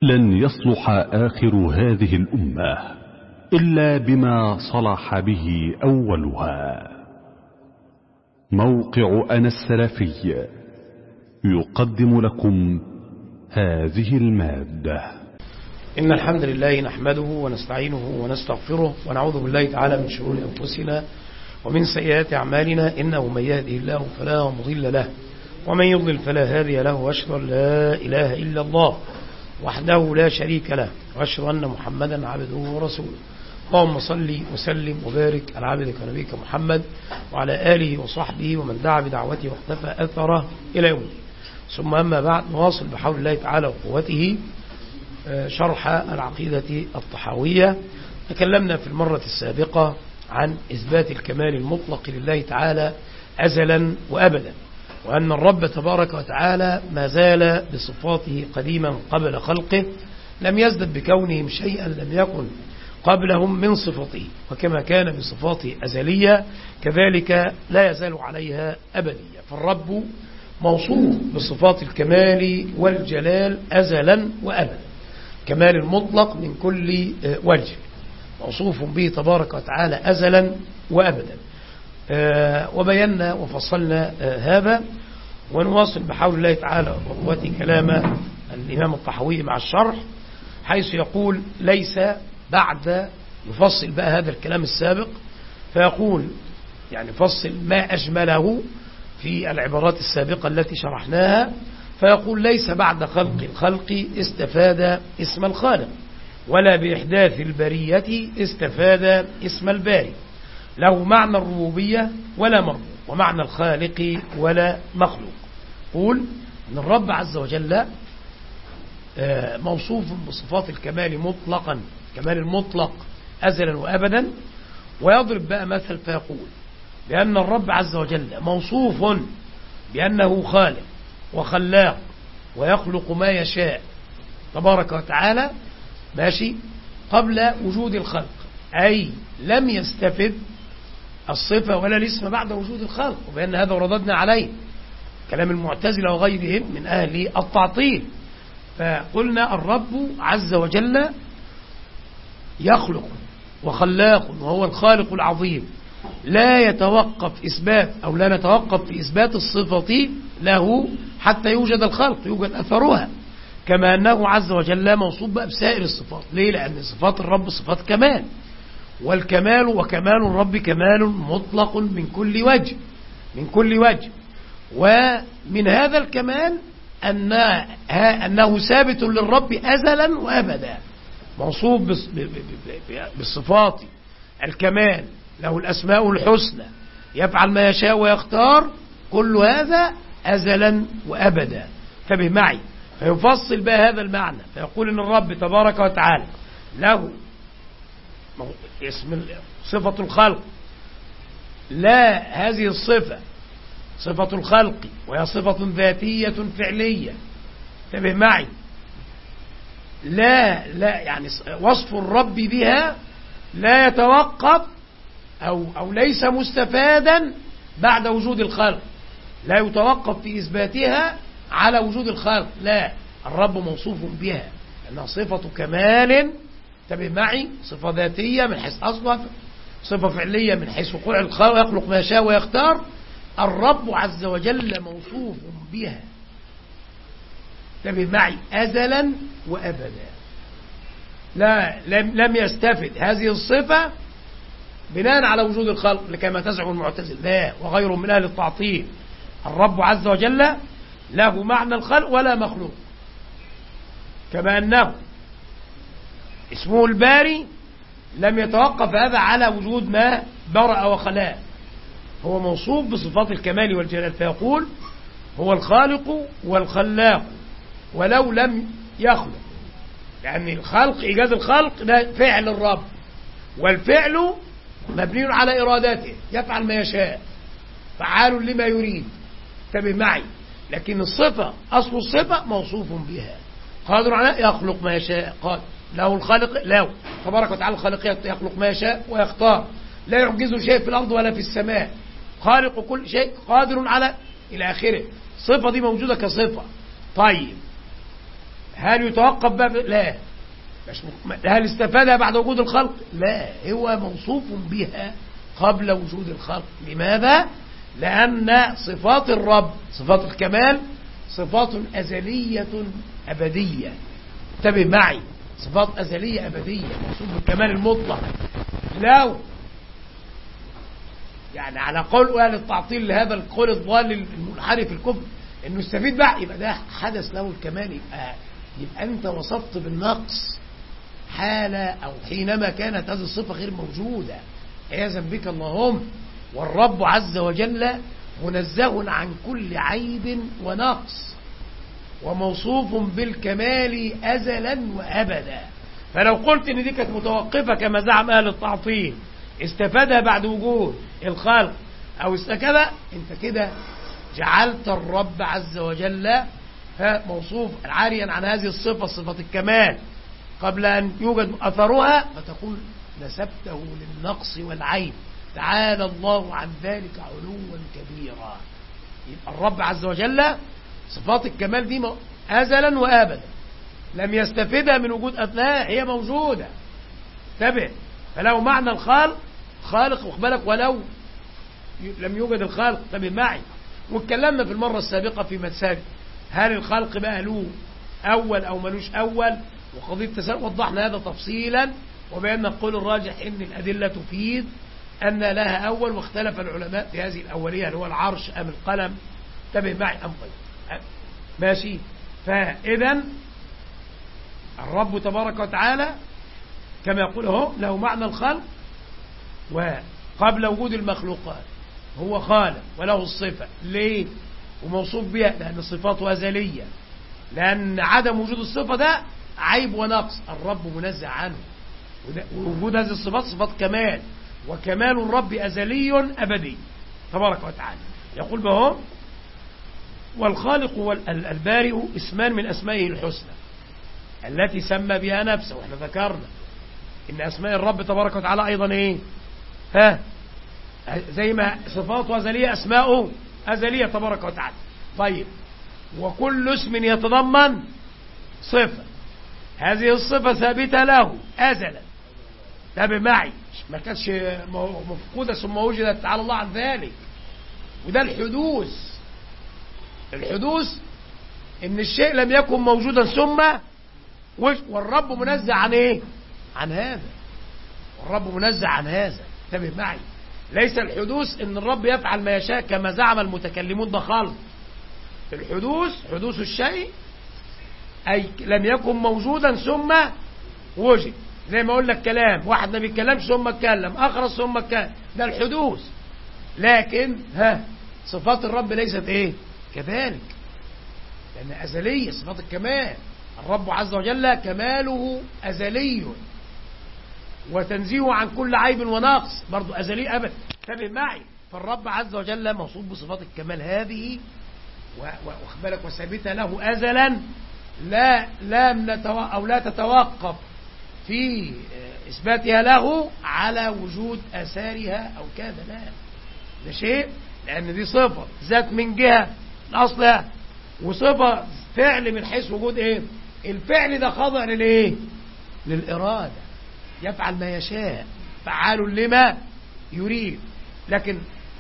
لن يصلح آخر هذه الأمة إلا بما صلح به أولها. موقع أنا السلفي يقدم لكم هذه المادة. إن الحمد لله نحمده ونستعينه ونستغفره ونعوذ بالله تعالى من شرور أنفسنا ومن سيئات أعمالنا، إنه من يهده الله فلا مضل له ومن يضلل فلا هادي له، وأشهد أن لا إله إلا الله وحده لا شريك له، وأشهد أن محمدا عبده ورسوله. اللهم صل وسلم وبارك على عبدك ونبيك محمد وعلى آله وصحبه ومن دعا بدعوته واقتفى أثره إلى يوم الدين. ثم أما بعد، نواصل بحول الله تعالى وقوته شرح العقيدة الطحاوية. تكلمنا في المرة السابقة عن إثبات الكمال المطلق لله تعالى أزلا وأبدا، وأن الرب تبارك وتعالى ما زال بصفاته قديما قبل خلقه، لم يزدد بكونهم شيئا لم يكن قبلهم من صفته، وكما كان بصفاته أزلية كذلك لا يزال عليها أبدية. فالرب موصوف بصفات الكمال والجلال أزلا وأبدا، كمال المطلق من كل وجه موصوف به تبارك وتعالى أزلا وأبدا. وبينا وفصلنا هذا، ونواصل بحول الله تعالى وقوته كلام الإمام الطحاوي مع الشرح، حيث يقول ليس بعد، يفصل بقى هذا الكلام السابق فيقول يعني فصل ما أجمله في العبارات السابقة التي شرحناها، فيقول ليس بعد خلق الخلق استفاد اسم الخالق، ولا بإحداث البرية استفاد اسم الباري، له معنى الربوبية ولا مربوب، ومعنى الخالق ولا مخلوق. قول أن الرب عز وجل موصوف بصفات الكمال مطلقا، كمال المطلق أزلا وأبدا. ويضرب بقى مثل فيقول بأن الرب عز وجل موصوف بأنه خالق وخلاق ويخلق ما يشاء تبارك وتعالى، ماشي، قبل وجود الخلق، أي لم يستفد الصفة ولا الاسم بعد وجود الخلق. وبأن هذا ورددنا عليه كلام المعتزلة وغيرهم من أهل التعطيل. فقلنا الرب عز وجل يخلق وخلاق، وهو الخالق العظيم، لا يتوقف إثبات أو لا نتوقف في إثبات الصفة له حتى يوجد الخلق، يوجد أثرها، كما أنه عز وجل موصوف بسائر الصفات. ليه؟ لأن صفات الرب صفات كمال، والكمال وكمال الرب كمال مطلق من كل وجه، من كل وجه. ومن هذا الكمال أنه ثابت للرب أزلا وأبدا، موصوف بالصفات الكمال، له الأسماء الحسنى، يفعل ما يشاء ويختار، كل هذا أزلا وأبدا. انتبه معي، فيفصل بقى هذا المعنى فيقول إن الرب تبارك وتعالى له اسم صفة الخلق، لا هذه الصفة صفة الخلق وهي صفة ذاتية فعلية. انتبه معي، لا يعني وصف الرب بها لا يتوقف أو ليس مستفادا بعد وجود الخلق، لا يتوقف في إثباتها على وجود الخلق، لا، الرب موصوف بها لأنها صفة كمال. انتبه معي، صفة ذاتية من حيث أصلا، صفة فعلية من حيث وقوع الخلق، يخلق ما يشاء ويختار. الرب عز وجل موصوف بها، انتبه معي، أزلا وأبدا، لا لم يستفد هذه الصفة بناء على وجود الخلق كما تزعم المعتزلة، لا، وغيرهم من أهل التعطيل. الرب عز وجل له معنى الخلق ولا مخلوق، كما أنه اسمه الباري لم يتوقف هذا على وجود ما برأ وخلق، هو موصوف بصفات الكمال والجلال. فيقول هو الخالق والخلاق ولو لم يخلق، يعني الخلق، إيجاد الخلق ده فعل الرب، والفعل مبني على إرادته، يفعل ما يشاء، فعال لما يريد. انتبه معي، لكن الصفة أصل الصفة موصوف بها، قادر على يخلق ما يشاء، قادر له الخالق، له تبارك وتعالى الخالق يخلق ما يشاء ويختار، لا يعجزه شيء في الأرض ولا في السماء، خالق كل شيء، قادر على إلى آخره. الصفة دي موجودة كصفة. طيب هل يتوقف بقى؟ لا. هل استفادها بعد وجود الخلق؟ لا، هو موصوف بها قبل وجود الخلق. لماذا؟ لأن صفات الرب، صفات الكمال، صفات أزلية أبدية. انتبه معي، صفات أزلية أبدية، موصوف بالكمال المطلق. لو يعني على قول أهل التعطيل لهذا القول الضال المنحرف الكفر إنه استفيد بقى، يبقى ده حدث له الكمال، يبقى أنت وصفت بالنقص حالة أو حينما كانت هذه الصفة غير موجودة، عياذا بك اللهم. والرب عز وجل منزه عن كل عيب ونقص، وموصوف بالكمال أزلا وأبدا. فلو قلت إن دي كانت متوقفة كما زعم أهل التعطيل، استفادها بعد وجود الخلق أو استكبه، أنت كده جعلت الرب عز وجل موصوف عاريا عن هذه الصفة، صفة الكمال، قبل أن يوجد أثرها، فتقول نسبته للنقص والعيب. تعالى الله عن ذلك علوا كبيرا. يبقى الرب عز وجل صفات الكمال دي أزلا وأبدا لم يستفدها من وجود أثناء، هي موجودة. تبع. فلو معنى الخالق خالق، واخبالك ولو لم يوجد الخالق. تبع معي. واتكلمنا في المرة السابقة في مسألة هل الخلق بقى له أول أو ملوش أول، وقضية التساؤل وضحنا هذا تفصيلا، وبأن القول الراجح إن الأدلة تفيد أن لها أول، واختلف العلماء في هذه الأولية، اللي هو العرش أم القلم. انتبه معي أم طيب ماشي. فإذا الرب تبارك وتعالى كما يقول هو له معنى الخلق، وقبل وجود المخلوقات هو خالق وله الصفة. ليه؟ وموصوف بها لأن صفاته أزلية، لأن عدم وجود الصفة ده عيب ونقص، الرب منزه عنه. ووجود هذه الصفات صفات كمال، وكمال الرب أزلي أبدي تبارك وتعالى. يقول بهم والخالق والبارئ اسمان من أسمائه الحسنى التي سمى بها نفسه. واحنا ذكرنا إن أسماء الرب تبارك وتعالى أيضا إيه؟ زي ما صفاته أزلية أسماؤه أزلية تبارك وتعالى. طيب، وكل اسم يتضمن صفة، هذه الصفة ثابتة له أزلا. تابع معي، ما كانتش مفقودة ثم وجدت، تعالى الله عن ذلك. وده الحدوث. الحدوث إن الشيء لم يكن موجودا ثم والرب منزه عن إيه؟ عن هذا. والرب منزه عن هذا. تابع معي، ليس الحدوث إن الرب يفعل ما يشاء كما زعم المتكلمون، ده خلق. الحدوث حدوث الشيء أي لم يكن موجودا ثم وجد. زي ما أقول لك كلام واحد ما بيتكلمش ثم اتكلم، أخرس ثم اتكلم، ده الحدوث. لكن صفات الرب ليست إيه؟ كذلك، لأن أزلية، صفات الكمال. الرب عز وجل كماله أزلي، وتنزيه عن كل عيب ونقص برضو أزلي أبدا. انتبه معي، فالرب عز وجل موصوف بصفات الكمال هذه، واخبرك وثابتة له أزلا، لا تتوقف في إثباتها له على وجود آثارها أو كذا. لا، ده شيء، لأن دي صفة ذات من جهة أصلها، وصفة فعل من حيث وجود إيه؟ الفعل ده خاضع للإيه؟ للإرادة، يفعل ما يشاء، فعال لما يريد. لكن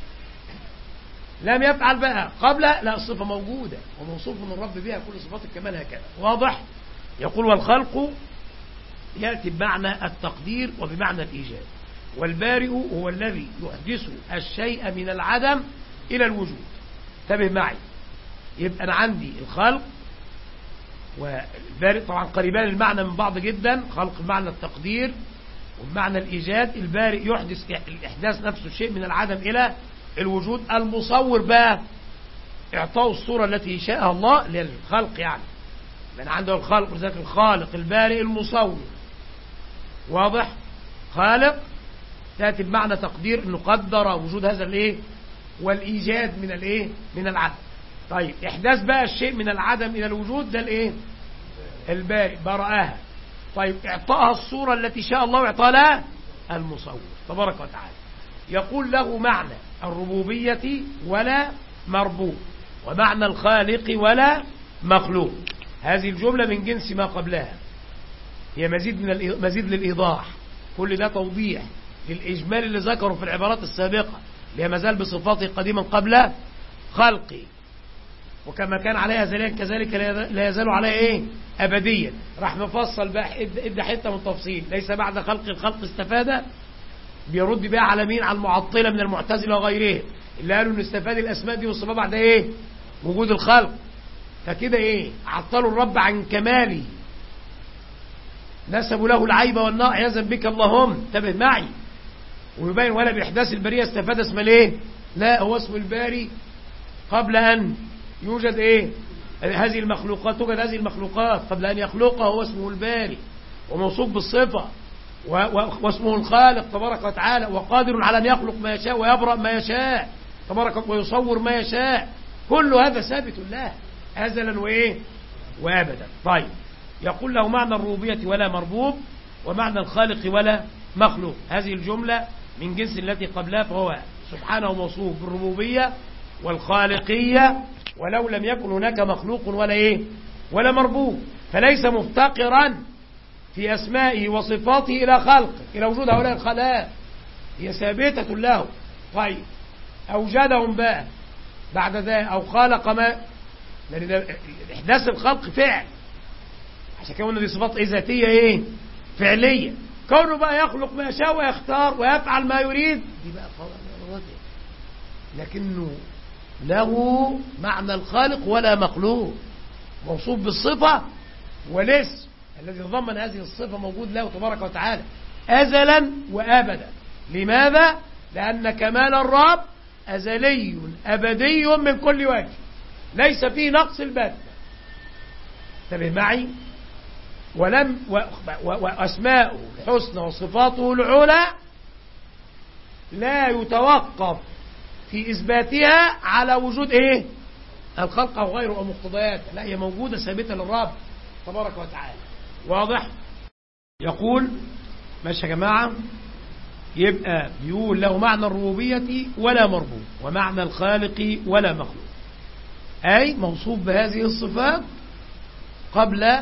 لم يفعل بقى قبل، لا، الصفة موجودة وموصوف من الرب بها كل صفات الكمال هكذا. واضح؟ يقول والخلق يأتي بمعنى التقدير وبمعنى الإيجاد. والبارئ هو الذي يحدث الشيء من العدم إلى الوجود. انتبه معي، يبقى أنا عندي الخلق والبارئ طبعا قريبان المعنى من بعض جدا. خلق بمعنى التقدير وبمعنى الإيجاد. البارئ يحدث إحداث نفسه الشيء من العدم إلى الوجود. المصور بقى إعطاء الصورة التي شاءها الله للخلق، يعني من عنده الخلق وذلك الخالق البارئ المصور. واضح؟ خالق تأتي بمعنى تقدير، إنه قدر وجود هذا الإيه؟ والإيجاد من الإيه؟ من العدم. طيب، إحداث بقى الشيء من العدم إلى الوجود، ده الإيه؟ البارئ برأها. طيب، إعطاها الصورة التي شاء الله وإعطاها لها المصور تبارك وتعالى. يقول له معنى الربوبية ولا مربوب، ومعنى الخالق ولا مخلوق. هذه الجملة من جنس ما قبلها، هي مزيد للإيضاح، كل ده توضيح للإجمال اللي ذكره في العبارات السابقة اللي هي مازال بصفاته قديما قبل خلقي، وكما كان عليها أزليا كذلك لا يزال عليها إيه أبديا. راح مفصل بقى ادى حتة من تفصيل، ليس بعد خلق الخلق استفادة، بيرد بقى على مين؟ على المعطلة من المعتزلة وغيرهم اللي قالوا ان استفاد الأسماء دي والصفات بعد إيه وجود الخلق، فكده إيه عطلوا الرب عن كماله، نسبوا له العيب والنقص عياذا بك اللهم. انتبه معي، ويبين ولا بإحداث البرية استفاد اسم الايه؟ لا، هو اسم الباري قبل أن يوجد ايه هذه المخلوقات، توجد هذه المخلوقات قبل أن يخلقها، هو اسمه الباري وموصوف بالصفة واسمه الخالق تبارك وتعالى، وقادر على أن يخلق ما يشاء ويبرأ ما يشاء تبارك ويصور ما يشاء، كل هذا ثابت له أزلا وإيه وأبدا. طيب، يقول له معنى الربوبية ولا مربوب، ومعنى الخالق ولا مخلوق. هذه الجملة من جنس التي قبلها، فهو سبحانه موصوف بالربوبية والخالقية، ولو لم يكن هناك مخلوق ولا إيه ولا مربوب، فليس مفتقرا في أسمائه وصفاته إلى خلق، إلى وجود هؤلاء الخلائق، هي ثابتة له. طيب، أوجدهم بقى بعد ذلك أو خلق ما، لأن إحداث الخلق فعل، عشان كده قلنا دي صفات ذاتية إيه فعلية، كونه بقى يخلق ما يشاء ويختار ويفعل ما يريد، دي بقى خلاص، لكنه له معنى الخالق ولا مخلوق، موصوف بالصفة والاسم الذي ضمن هذه الصفة موجود له تبارك وتعالى أزلا وأبدا. لماذا؟ لأن كمال الرب أزلي أبدي من كل وجه، ليس فيه نقص البتة. انتبه معي، وأسماؤه الحسنى وصفاته العلى لا يتوقف في إثباتها على وجود إيه الخلق أو غيره أو مقتضيات، لا، هي موجودة ثابتة للرب تبارك وتعالى. واضح؟ يقول ماشي يا جماعة، يبقى بيقول له معنى الربوبية ولا مربوب، ومعنى الخالق ولا مخلوق، أي موصوف بهذه الصفات قبل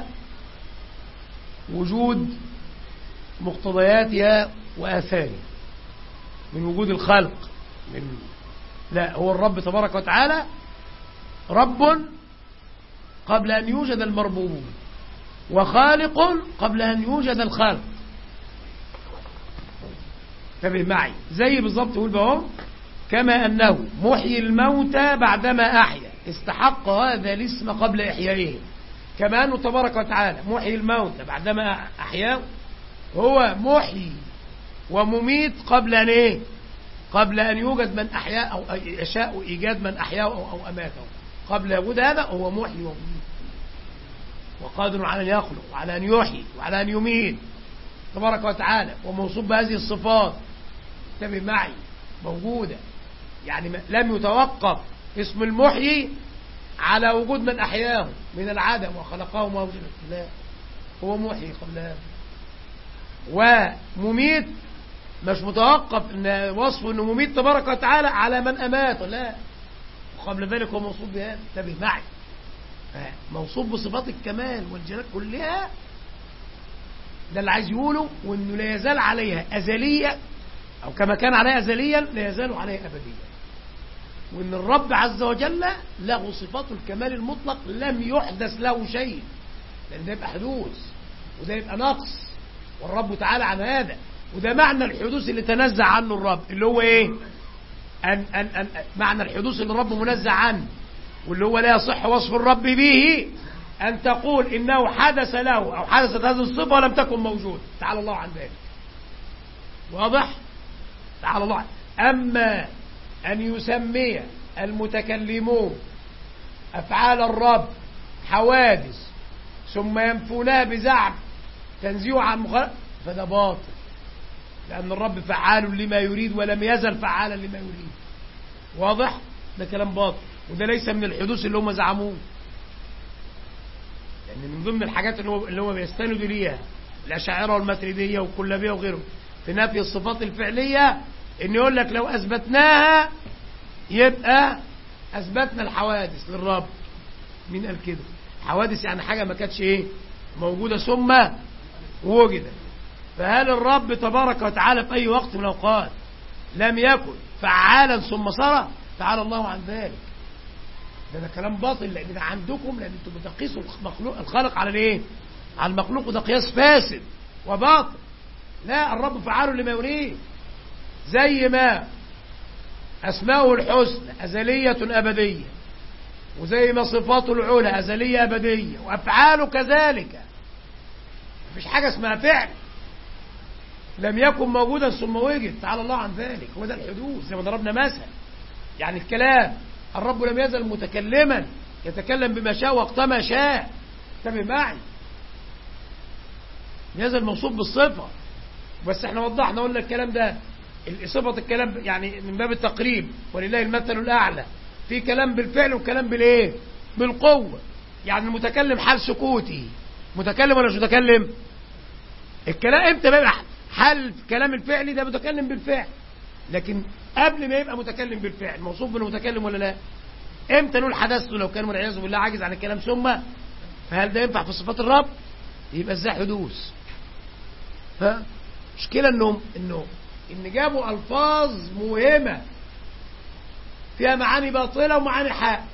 وجود مقتضياتها وآثارها من وجود الخلق، لا، هو الرب تبارك وتعالى رب قبل أن يوجد المربوب، وخالق قبل أن يوجد الخلق. انتبه معي، زي بالظبط يقول بهم كما أنه محيي الموتى بعدما أحيا، استحق هذا الاسم قبل إحيائه، كما أنه تبارك وتعالى محيي الموتى بعدما أحياه، هو محيي ومميت قبل أن إيه قبل أن يوجد من أحياه أو يشاء إيجاد من أحياه أو أماته، قبل وجود هذا هو محيي ومميت وقادر على أن يخلق وعلى أن يحيي وعلى أن يميت تبارك وتعالى، وموصوف بهذه الصفات. انتبه معي، موجودة، يعني لم يتوقف اسم المحيي على وجود من أحياه من العدم وخلقه موجودا، لا، هو محيي قبل هذا، ومميت مش متوقف ان وصفه انه مميت تبارك وتعالى على من اماته، لا، وقبل ذلك هو موصوف بها. انتبه معي، موصوف بصفات الكمال والجلال كلها، ده اللي عايز يقوله، وانه لا يزال عليها ازليا، او كما كان عليها ازليا لا يزال عليها ابديا، وان الرب عز وجل له صفات الكمال المطلق لم يحدث له شيء، لان ده يبقى حدوث وده يبقى نقص، والرب تعالى عن هذا، وده معنى الحدوث اللي تنزع عنه الرب، اللي هو ايه أن معنى الحدوث اللي الرب منزع عنه، واللي هو لا يصح وصف الرب به أن تقول إنه حدث له أو حدثت هذه الصفة ولم تكن موجود، تعالى الله عن ذلك. واضح؟ تعالى الله. أما أن يسمي المتكلمون أفعال الرب حوادث ثم ينفونها بزعم تنزيه عن مخالف، فده باطل، لأن الرب فعال لما يريد ولم يزل فعالا لما يريد. واضح؟ ده كلام باطل، وده ليس من الحدوث اللي هم زعموه، لأن من ضمن الحاجات اللي هم بيستندوا ليها الأشاعرة والماتريدية والكلابية وغيرهم في نفي الصفات الفعلية، إن يقول لك لو أثبتناها يبقى أثبتنا الحوادث للرب. مين قال كده؟ حوادث يعني حاجة ما كانتش ايه موجودة ثم وجدت. فهل الرب تبارك وتعالى في أي وقت من الأوقات لم يكن فعالا ثم صار؟ تعالى الله عن ذلك. ده كلام باطل، لأن ده عندكم، لأن انتم بتقيسوا الخالق على الايه؟ على المخلوق، وده قياس فاسد وباطل. لا، الرب فعال لما يريد، زي ما أسماؤه الحسنى أزلية أبدية، وزي ما صفاته العلى أزلية أبدية، وأفعاله كذلك. مفيش حاجة اسمها فعل لم يكن موجودا ثم وجد، تعالى الله عن ذلك. هو ده الحدوث، زي ما ضربنا مثل. يعني الكلام، الرب لم يزل متكلما، يتكلم بما شاء وقت ما شاء. انتبه معي، يزل موصوف بالصفة. بس احنا وضحنا قلنا الكلام ده، صفة الكلام يعني من باب التقريب، ولله المثل الأعلى. في كلام بالفعل وكلام بالايه؟ بالقوة. يعني المتكلم حال سكوتي متكلم ولا مش متكلم؟ الكلام امتى بقى حال كلام الفعلي؟ ده متكلم بالفعل. لكن قبل ما يبقى متكلم بالفعل موصوف بالمتكلم ولا لا؟ امتى نقول حدثته لو كان والعياذ بالله عاجز عن الكلام؟ ثم فهل ده ينفع في صفات الرب؟ يبقى ازاي حدوث؟ مشكلة ان جابوا الفاظ موهمة فيها معاني باطلة ومعاني حق،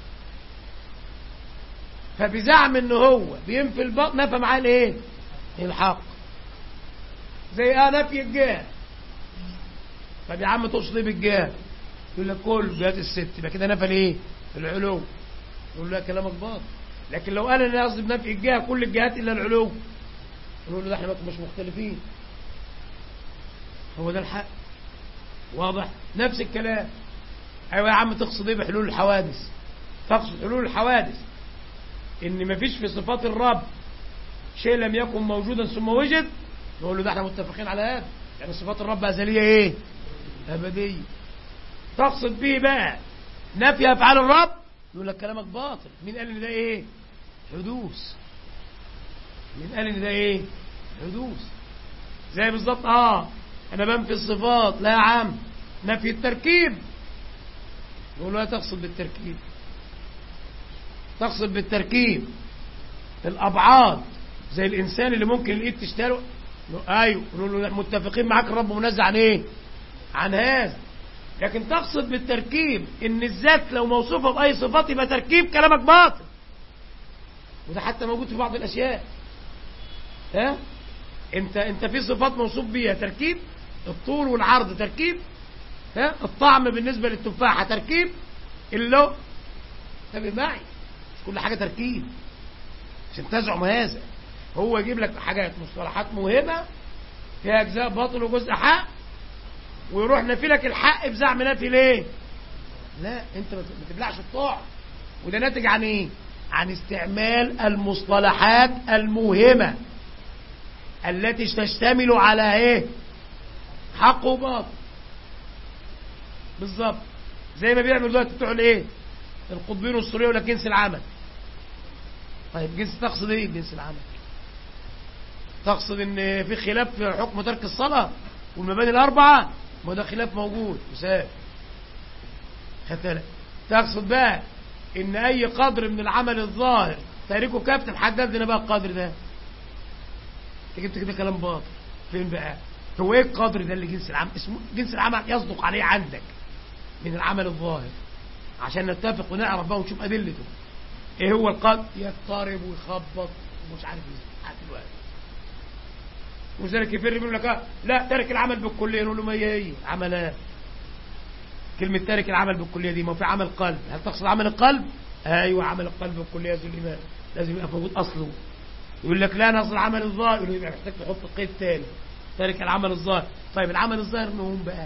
فبزعم ان هو بينفي الباطل نفى معاه الايه؟ الحق. زي نفي الجهة. طب يا عم تقصد ايه بالجهة؟ يقول لك كل جهات الست، يبقى كده نفى الايه؟ العلو. يقول له كلامك باطل. لكن لو قال انا قصدي بنفي الجهة كل الجهات الا العلو، نقول له ده احنا مش مختلفين. هو ده الحق. واضح؟ نفس الكلام. ايوه يا عم تقصد ايه بحلول الحوادث؟ تقصد حلول الحوادث ان مفيش في صفات الرب شيء لم يكن موجودا ثم وجد؟ نقول له ده احنا متفقين على هذا، يعني صفات الرب ازليه ايه؟ ابديه. تقصد به بقى نفي افعال الرب؟ يقول لك كلامك باطل. مين قال ان ده ايه؟ حدوث. مين قال ان ده ايه؟ حدوث. زي بالظبط انا بنفي الصفات. لا يا عم، نفي التركيب. يقول له لا تقصد بالتركيب. تقصد بالتركيب الابعاد، زي الانسان اللي ممكن الايد تشتغل. ايوه، يقول له متفقين معاك، الرب منزه عن ايه؟ عن هذا. لكن تقصد بالتركيب ان الذات لو موصوفه باي صفات يبقى تركيب، كلامك باطل. وده حتى موجود في بعض الاشياء. انت في صفات موصوف بيها تركيب، الطول والعرض تركيب، الطعم بالنسبه للتفاحه تركيب، اللون. انتبه معي، مش كل حاجه تركيب عشان تزعم هذا. هو يجيب لك حاجات مصطلحات موهمه فيها اجزاء باطل وجزء حق، ويروح نفي لك الحق بزعم نفي ليه؟ لا، انت ما تبلعش الطاعه. وده ناتج عن ايه؟ عن استعمال المصطلحات الموهمه التي تشتمل على ايه؟ حق وباطل. بالظبط زي ما بيعمل دلوقتي بتوع الايه؟ القطبين والسوريه ولا جنس العمل. طيب جنس تقصد ايه جنس العمل؟ تقصد ان في خلاف في حكم ترك الصلاه والمباني الاربعه؟ ما ده خلاف موجود وساب. تقصد بقى ان اي قدر من العمل الظاهر تاركه كافه، محدد لنا بقى القدر ده. انت جبت كده كلام باطل. فين بقى؟ هو ايه القدر ده اللي جنس العمل؟ اسمه جنس العمل يصدق عليه عندك من العمل الظاهر، عشان نتفق ونعرف بقى ونشوف ادلته. ايه هو القدر؟ يضطرب ويخبط ومش عارف ايه لحد دلوقتي. وذلك يفر يقول لك لا تارك العمل بالكليه. نقول له ما هي عملات. كلمه تارك العمل بالكليه دي ما في عمل قلب. هل تقصد عمل القلب؟ ايوه، عمل القلب بالكليه ذو الايمان لازم يبقى موجود اصله. يقول لك لا نصل عمل الظاهر. يقول له يبقى محتاج تحط قيد ثاني، تارك العمل الظاهر. طيب العمل الظاهر مهم بقى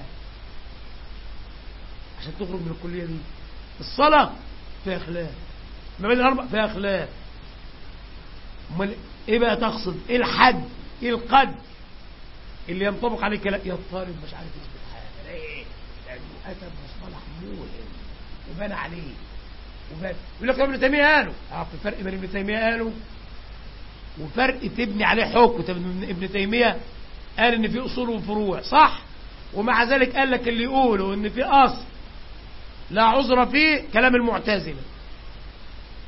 عشان تخرج من الكليه دي. الصلاه فيها خلاف، ما بين الاربع فيها خلاف. امال ايه بقى تقصد؟ ايه الحد؟ ايه القدر اللي ينطبق عليه كلام؟ يضطرب مش عارف يثبت حاجه. ليه؟ لانه اتى بمصطلح موهم وبنى عليه وبنى. يقول لك ابن تيميه قالوا في فرق بين ابن تيميه قالوا وفرق تبني عليه حكم. ابن تيميه قال ان في اصول وفروع صح، ومع ذلك قال لك اللي يقولوا ان في اصل لا عذر فيه كلام المعتزله.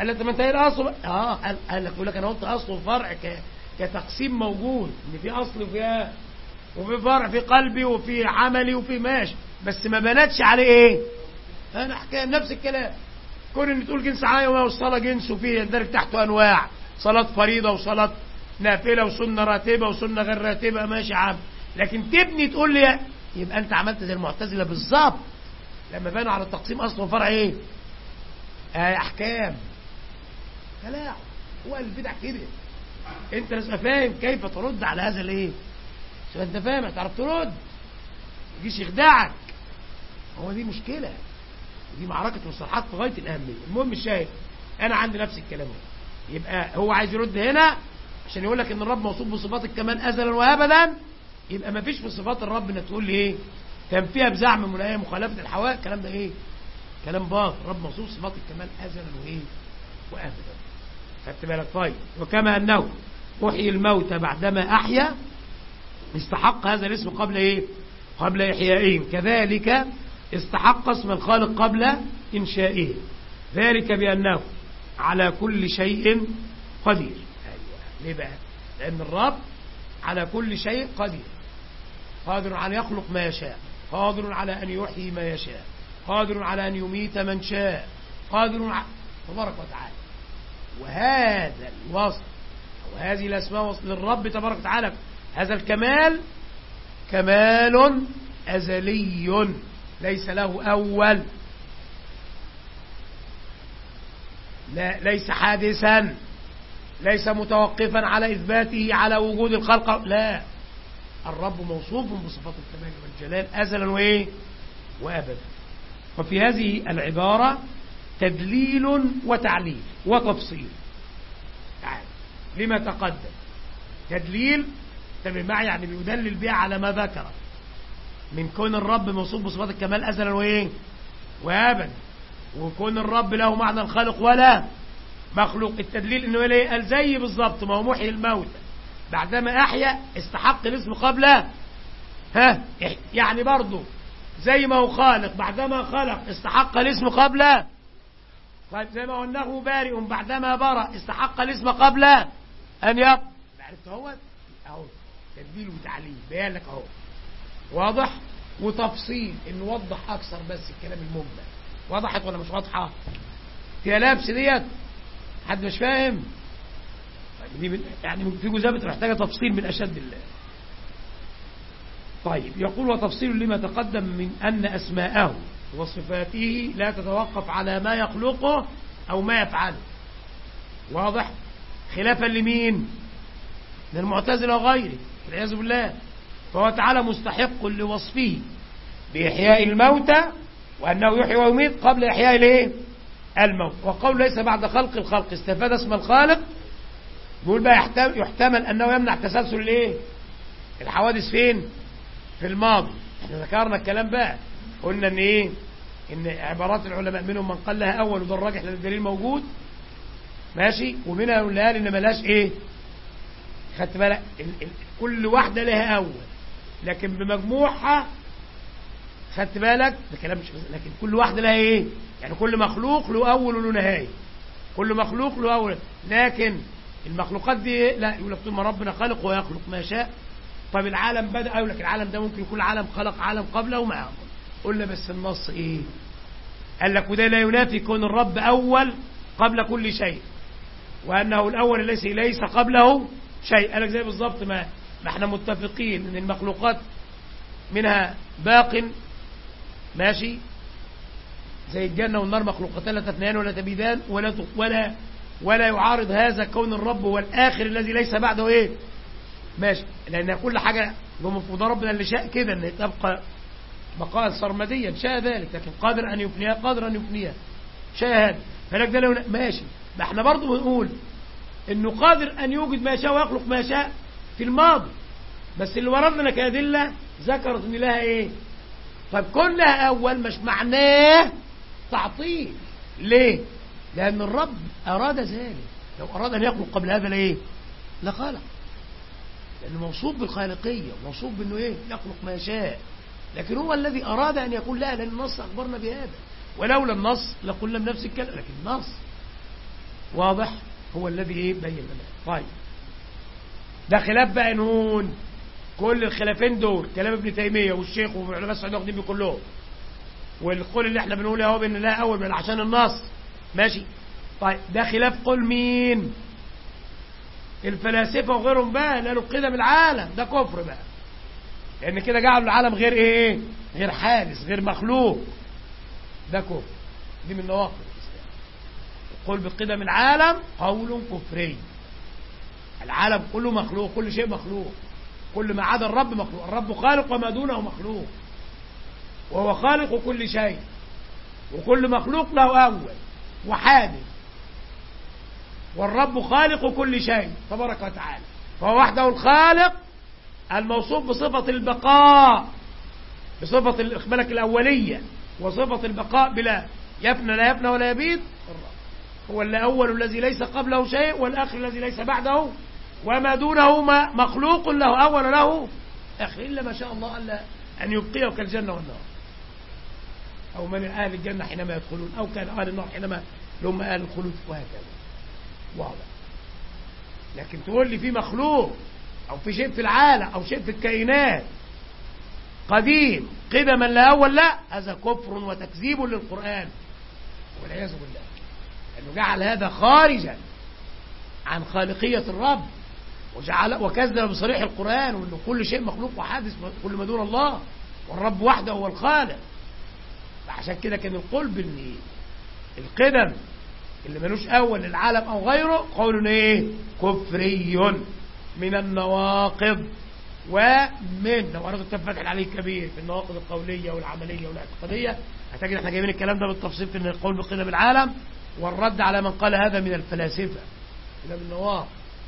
قال لك طب ما انت ايه الاصل قال لك يقول لك انا قلت اصل وفرع كتقسيم موجود ان في اصل وفي فرع، في قلبي وفي عملي وفي ماشي، بس ما بنتش عليه ايه. انا حكايه نفس الكلام، كون ان تقول جنس عام والصلاه جنس وفيه يندرج تحته انواع، صلاه فريضه وصلاه نافله وسنه راتبه وسنه غير راتبه، ماشي عام. لكن تبني تقول لي يبقى انت عملت زي المعتزله بالظبط لما بنوا على التقسيم اصل وفرع ايه؟ احكام. لا هو البدع كده، انت لازم فاهم كيف ترد على هذا الايه. عشان انت فاهم هتعرف ترد، يجيش يخدعك. هو دي مشكله، دي معركه مصطلحات في غايه الاهميه. المهم الشاهد انا عندي نفس الكلام هو. يبقى هو عايز يرد هنا عشان يقول لك ان الرب موصوف بصفات الكمال ازلا وابدا، يبقى ما فيش في صفات الرب انك تقول لي ايه تنفيها بزعم من ايه مخالفه الحواء. الكلام ده ايه؟ كلام باطل. الرب موصوف صفات الكمال ازلا وايه وابدا. خدت بالك؟ طيب وكما انه احيي الموتى بعدما احيا استحق هذا الاسم قبل ايه؟ قبل احيائهم، كذلك استحق اسم الخالق قبل انشائه، ذلك بانه على كل شيء قدير. ايوه ليه بقى؟ لان الرب على كل شيء قدير، قادر على يخلق ما يشاء، قادر على ان يحيي ما يشاء، قادر على ان يميت من شاء، قادر على تبارك وتعالى. وهذا الوصف وهذه الاسماء وصف للرب تبارك وتعالى، هذا الكمال كمال ازلي ليس له اول، لا ليس حادثا، ليس متوقفا على اثباته على وجود الخلق، لا، الرب موصوف بصفات الكمال والجلال ازلا وايه وابدا. وفي هذه العباره تدليل وتعليل وتفصيل. تعال لما تقدم تدليل تبع معي، يعني بيدلل بها على ما ذكر من كون الرب موصوف بصفات الكمال ازلا وايه وابدا، وكون الرب له معنى الخالق ولا مخلوق. التدليل انه ايه؟ قال زي بالظبط ما هو محيي الموتى بعدما احيا استحق الاسم قبله، يعني برضه زي ما هو خالق بعدما خلق استحق الاسم قبله. طيب زي ما هو انه بارئ بعدما برأ استحق الاسم قبل ان يبقى. عرفت اهو تدليل وتعليل بيان لك اهو واضح، وتفصيل انه وضح اكثر بس الكلام المجمل. وضحت ولا مش واضحه؟ فيها لبس ديت؟ حد مش فاهم؟ دي يعني في جزئيه محتاجه تفصيل من اشد الله. طيب يقول وتفصيل لما تقدم من ان اسماءه وصفاته لا تتوقف على ما يخلقه او ما يفعله. واضح؟ خلافا لمين؟ للمعتزله وغيره والعياذ بالله. فهو تعالى مستحق لوصفه باحياء الموتى وانه يحيي ويميت قبل احياء الايه؟ الموت. وقول ليس بعد خلق الخلق استفاد اسم الخالق، بيقول بقى يحتمل انه يمنع تسلسل الايه؟ الحوادث فين؟ في الماضي. احنا ذكرنا الكلام بقى، قلنا ان ايه؟ ان عبارات العلماء منهم من قال لها اول وده الراجح لان الدليل موجود ماشي، ومنها اللي قال ان ملاش ايه؟ خدت بالك؟ كل واحده لها اول لكن بمجموعها، خدت بالك؟ ده كلام مش، لكن كل واحده لها ايه؟ يعني كل مخلوق له اول وله نهايه، كل مخلوق له اول. لكن المخلوقات دي لا، يقول لك طول ما ربنا خلق ويخلق ما شاء. طب العالم بدأ، يقول لك العالم ده ممكن يكون عالم خلق عالم قبله ومعه. قلنا بس النص ايه؟ قال لك وده لا ينافي كون الرب اول قبل كل شيء، وانه الاول ليس قبله شيء. قال لك زي بالظبط ما احنا متفقين ان المخلوقات منها باق ماشي، زي الجنه والنار مخلوقتان لا تفنيان ولا تبيدان ولا يعارض هذا كون الرب هو الاخر الذي ليس بعده ايه؟ ماشي، لان كل حاجه بمفروض ربنا اللي شاء كده ان تبقى بقاء سرمديا، شاء ذلك، لكن قادر ان يفنيها، قادر ان يفنيها، شاء هذا. فلك ده لو ماشي، ما احنا برضه بنقول انه قادر ان يوجد ما يشاء ويخلق ما يشاء في الماضي، بس اللي وردنا كادله ذكرت ان لها ايه؟ طيب كون لها اول مش معناه تعطيل. ليه؟ لان الرب اراد ذلك، لو اراد ان يخلق قبل هذا لايه؟ لخلق، لانه موصوف بالخالقيه وموصوف بانه ايه؟ يخلق ما يشاء. لكن هو الذي اراد ان يقول لا، لان النص اخبرنا بهذا، ولولا النص لقلنا بنفس الكلام. لكن النص واضح؟ هو الذي ايه بين لنا. طيب ده خلاف بقى نون. كل الخلافين دول كلام ابن تيمية والشيخ والعلماء السعودية واخدين بكلهم، والقول اللي احنا بنقوله اهو بان لا اول من عشان النص ماشي. طيب ده خلاف قول مين؟ الفلاسفة وغيرهم بقى قالوا قدم العالم ده كفر بقى، لان كده جعلوا العالم غير ايه؟ غير حادث غير مخلوق، ده كفر. دي من نواقض الاسلام. القول بقدم العالم قول كفري. العالم كله مخلوق، كل شيء مخلوق، كل ما عدا الرب مخلوق. الرب خالق وما دونه مخلوق، وهو خالق كل شيء، وكل مخلوق له أول وحادث، والرب خالق كل شيء تبارك وتعالى، فهو وحده الخالق الموصوف بصفة البقاء، بصفة الإخبالك الأولية، وصفة البقاء بلا يفنى لا يفنى ولا يبيد. الرب هو الأول الذي ليس قبله شيء، والآخر الذي ليس بعده، وما دونه مخلوق له أول له آخر، إلا ما شاء الله ألا أن يبقيه كالجنة والنار، أو من أهل الجنة حينما يدخلون، أو كان أهل النار حينما هم أهل الخلود، وهكذا. واضح. لكن تقول لي في مخلوق أو في شيء في العالم أو شيء في الكائنات قديم قدما لا أول، لا، هذا كفر وتكذيب للقرآن والعياذ بالله، أنه جعل هذا خارجا عن خالقية الرب، وكذب بصريح القرآن، وأنه كل شيء مخلوق وحادث كل ما دون الله، والرب وحده هو الخالق. عشان كده كان القول بان القدم اللي ملوش اول للعالم او غيره قول ايه؟ كفري من النواقض، ومن لو اردت تفتح عليه كبير في النواقض القوليه والعمليه والاعتقاديه هتجد احنا جايبين الكلام ده بالتفصيل في القول بقدم العالم، والرد على من قال هذا من الفلاسفه، من النواقض.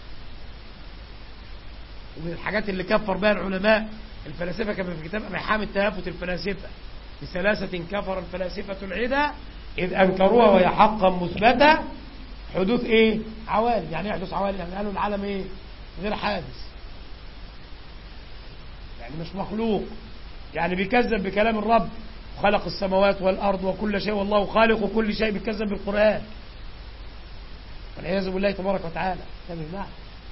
ومن الحاجات اللي كفر بها العلماء الفلاسفه كما في كتاب محام التهافت الفلاسفه بثلاثة كفر الفلاسفة العدى إذ أنكروها وهي حقا مثبتة حدوث إيه؟ عوالم. يعني إيه حدوث عوالم؟ يعني قالوا العالم إيه؟ غير حادث، يعني مش مخلوق، يعني بيكذب بكلام الرب خلق السماوات والأرض وكل شيء والله خالق كل شيء، بيكذب بالقرآن والعياذ بالله تبارك وتعالى. ده بالمعنى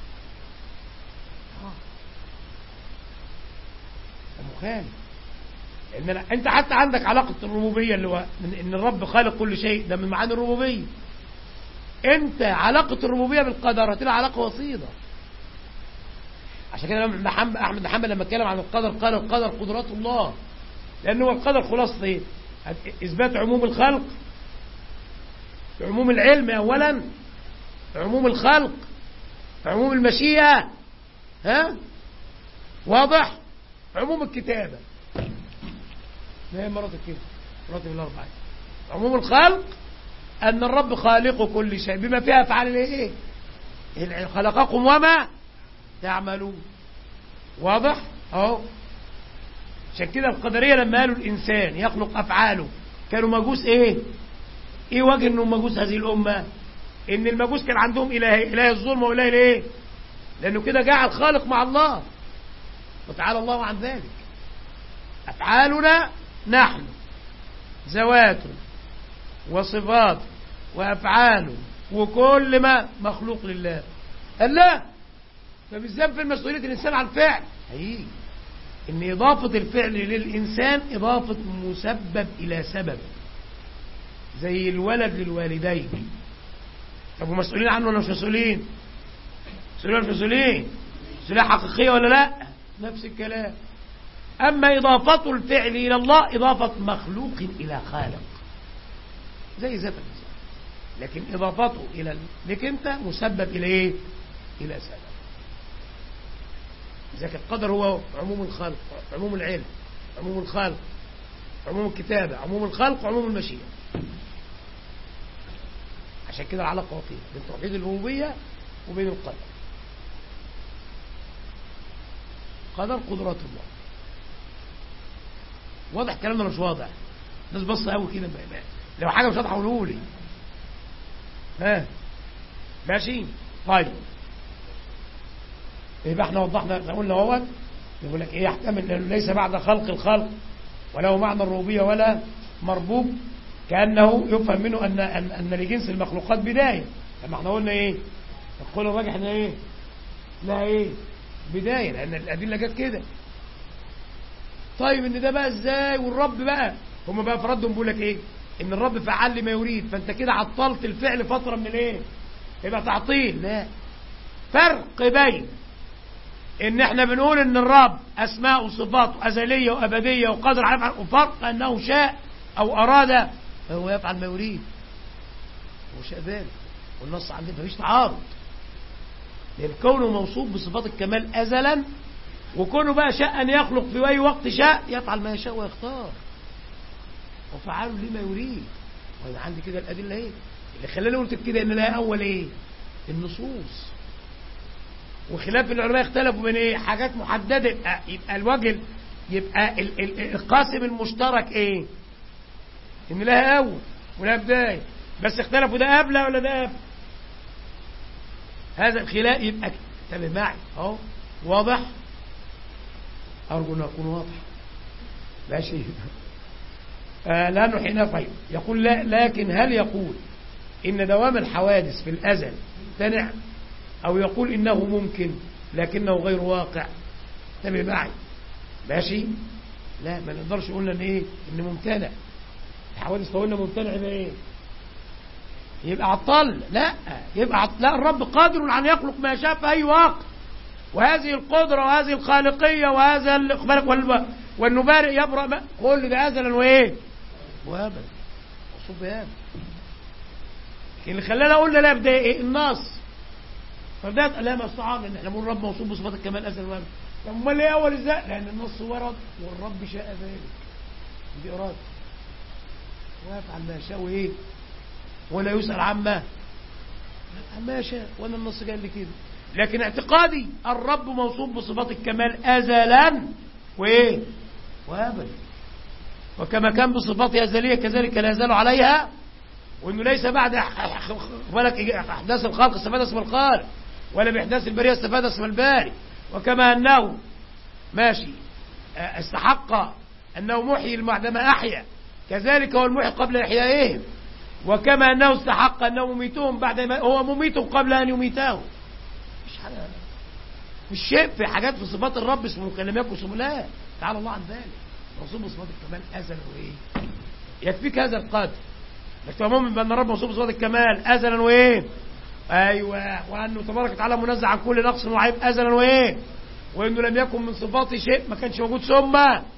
مخالف. إن انت حتى عندك علاقة الربوبية اللي هو من ان الرب خالق كل شيء، ده من معاني الربوبية. انت علاقة الربوبية بالقدر هتبقى علاقة وسيطة. عشان كده احمد بن حنبل لما اتكلم عن القدر قال القدر قدرات الله، لان هو القدر خلاصة ايه؟ اثبات عموم الخلق، عموم العلم اولا، عموم الخلق، عموم المشيئة، ها واضح، عموم الكتابة، ما هي مراتب كده، مراتب الأربعة. عموم الخلق أن الرب خالق كل شيء بما فيها أفعال الايه؟ خلقكم وما تعملون. واضح؟ اهو. عشان كده القدرية لما قالوا الإنسان يخلق أفعاله كانوا مجوس ايه؟ ايه وجه انهم مجوس هذه الأمة؟ ان المجوس كان عندهم إله الظلم وإله الايه؟ لأنه كده جعل خالق مع الله، وتعالى الله عن ذلك. أفعالنا نحن ذوات وصفات وأفعال وكل ما مخلوق لله. قال لا، فبالذات في المسؤولية الإنسان عن الفعل هيجي إن إضافة الفعل للإنسان إضافة مسبب إلى سبب، زي الولد للوالدين. طب مسؤولين عنه ولا مش مسؤولين؟ مسؤولين ولا مش مسؤولين؟ مسؤولية حقيقية ولا لا؟ نفس الكلام. أما إضافة الفعل إلى الله إضافة مخلوق إلى خالق، زي ذات الإنسان، لكن إضافته إلى لك أنت مسبب إلى إيه؟ إلى سبب. ذاك القدر هو عموم الخلق، عموم العلم، عموم الخلق، عموم الكتابة، عموم الخلق، عموم المشيئة. عشان كده العلاقة وطيدة بين توحيد الربوبية وبين القدر. قدر قدرات الله. واضح كلامنا مش واضح؟ الناس بص قوي كده، لو حاجه مش واضحه قولوا لي. ها ماشي؟ طيب يبقى احنا وضحنا، قلنا اهوت يقول لك ايه؟ يحتمل انه ليس بعد خلق الخلق وله معنى الربوبيه ولا مربوب، كانه يفهم منه ان لجنس المخلوقات بدايه، لما احنا قلنا ايه القول الراجح ان ايه لا ايه بداية، لان الادلة جت كده. طيب ان ده بقى ازاي والرب بقى هم بقى في ردهم بيقول لك ايه ان الرب فعل لما يريد، فانت كده عطلت الفعل فترة من الايه يبقى تعطيل. لا، فرق بين ان احنا بنقول ان الرب اسماء وصفاته ازلية وابدية وقادر على يفعل، وفرق انه شاء او اراد فهو يفعل ما يريد، هو شاء ذلك. والنص عندنا مفيش تعارض، لان كونه موصوف بصفات الكمال ازلا، وكونه بقى شاء ان يخلق في اي وقت شاء يفعل ما يشاء ويختار، وفعله لما يريد. وانا عندي كده الادله ايه اللي خلاني قلت كده ان لها اول ايه النصوص. وخلاف العلماء اختلفوا بين ايه حاجات محدده، يبقى الوجه يبقى القاسم المشترك ايه ان لها اول ولها بدايه، بس اختلفوا ده قبل ولا ده قبل. هذا الخلاف يبقى انتبه معي اهو واضح، ارجو ان اكون واضح ماشي. لانه حين فهم يقول لا، لكن هل يقول ان دوام الحوادث في الازل ممتنع، او يقول انه ممكن لكنه غير واقع؟ انتبه معي ماشي. لا، ما نقدرش قلنا ان ايه ان ممتنع الحوادث، قلنا ممتنع يبقى ايه يبقى عطل. لا، يبقى لا، الرب قادر على ان يخلق ما شاء في اي وقت، وهذه القدره وهذه الخالقيه وهذا الاقبال والنبارئ يبرأ كل ده ازلا وايه وابدا مقصود بهذا. اللي خلانا قلنا لا بدايه ايه النص، فده لا ما استعار ان احنا بنقول الرب موصوف بصفات الكمال ازلا وابدا. طب امال ايه اول ازاي؟ لان النص ورد والرب شاء ذلك باراده ويفعل ما يشاء وايه ولا يسأل عما يشاء، وانا النص قال لي كده. لكن اعتقادي الرب موصوف بصفات الكمال ازلا وايه وابدا، وكما كان بصفاته ازليه كذلك لا يزال عليها، وانه ليس بعد احداث الخلق استفاد اسم الخالق، ولا باحداث البريه استفاد اسم الباري. وكما انه ماشي استحق انه محيي بعدما احيا، كذلك هو المحيي قبل احيائهم. وكما انه استحق انه مميتهم بعد ما هو مميتهم قبل ان يميتهم. مش شيء في حاجات في صفات الرب اسمه لم يكن اسمه، لا تعالى الله عن ذلك، موصوف بصفات الكمال ازلا وايه. يكفيك هذا القدر انك تبقى مؤمن بان الرب موصوف بصفات الكمال ازلا وايه ايوه، وانه تبارك وتعالى منزه عن كل نقص وعيب ازلا وايه، وانه لم يكن من صفاته شيء ما كانش موجود ثم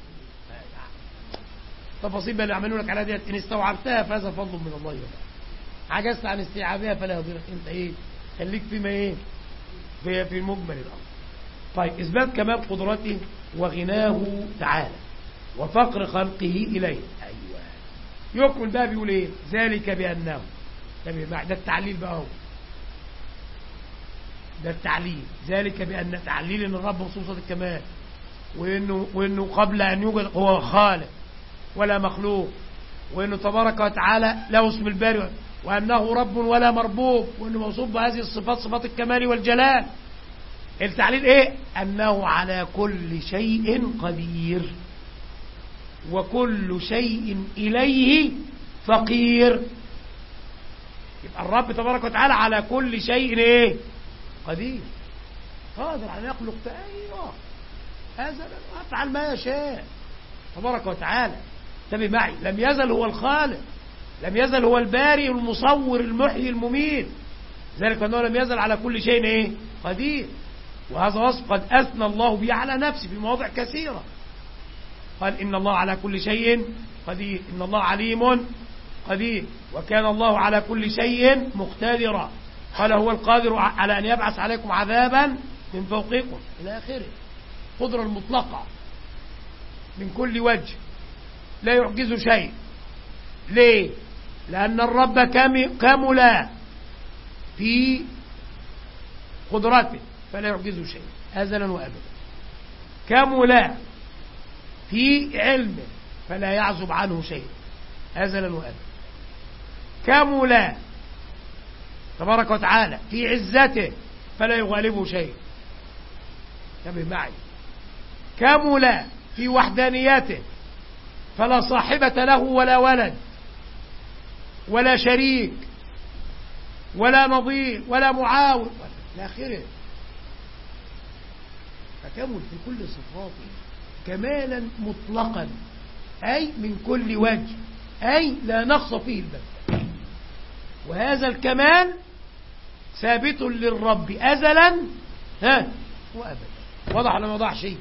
تفاصيل اللي يعملوا لك على ديت ان استوعبتها فهذا فضل من الله بقى. عجزت عن استيعابها فلا يضيرك، انت ايه خليك فيما ايه في المجمل الامر. طيب اثبات كمال قدرته وغناه تعالى وفقر خلقه اليه. ايوه يكمل بقى بيقول ايه ذلك بانه ده التعليل بقى هو ده التعليل. ذلك بان تعليل ان الرب موصوف بصفات الكمال، وانه قبل ان يوجد هو خالق ولا مخلوق، وانه تبارك وتعالى له اسم الباري، وانه رب ولا مربوب، وانه موصوف بهذه الصفات صفات الكمال والجلال. التعليل ايه انه على كل شيء قدير وكل شيء اليه فقير. يبقى الرب تبارك وتعالى على كل شيء ايه قدير، قادر على ان يخلق في اي وقت هذا افعل ما يشاء تبارك وتعالى. انتبه معي، لم يزل هو الخالق، لم يزل هو الباري المصور المحيي المميت، ذلك انه لم يزل على كل شيء ايه قدير. وهذا وصف قد اثنى الله به على نفسه في مواضع كثيره، قال ان الله على كل شيء قدير، ان الله عليم قدير، وكان الله على كل شيء مقتدرا، قال هو القادر على ان يبعث عليكم عذابا من فوقكم الى اخره. قدرة المطلقة من كل وجه لا يعجز شيء. ليه؟ لأن الرب كمل في قدرته فلا يعجز شيء أزلا وأبدا، كمل في علمه فلا يعزب عنه شيء أزلا وأبدا، كمل تبارك وتعالى في عزته فلا يغالبه شيء. انتبه معي، كمل في وحدانيته فلا صاحبة له ولا ولد ولا شريك ولا نظير ولا معاون إلى آخره. فكمل في كل صفاته كمالا مطلقا، أي من كل وجه، أي لا نقص فيه البتة. وهذا الكمال ثابت للرب أزلا وأبدا. وضح ولا ما وضح شيء؟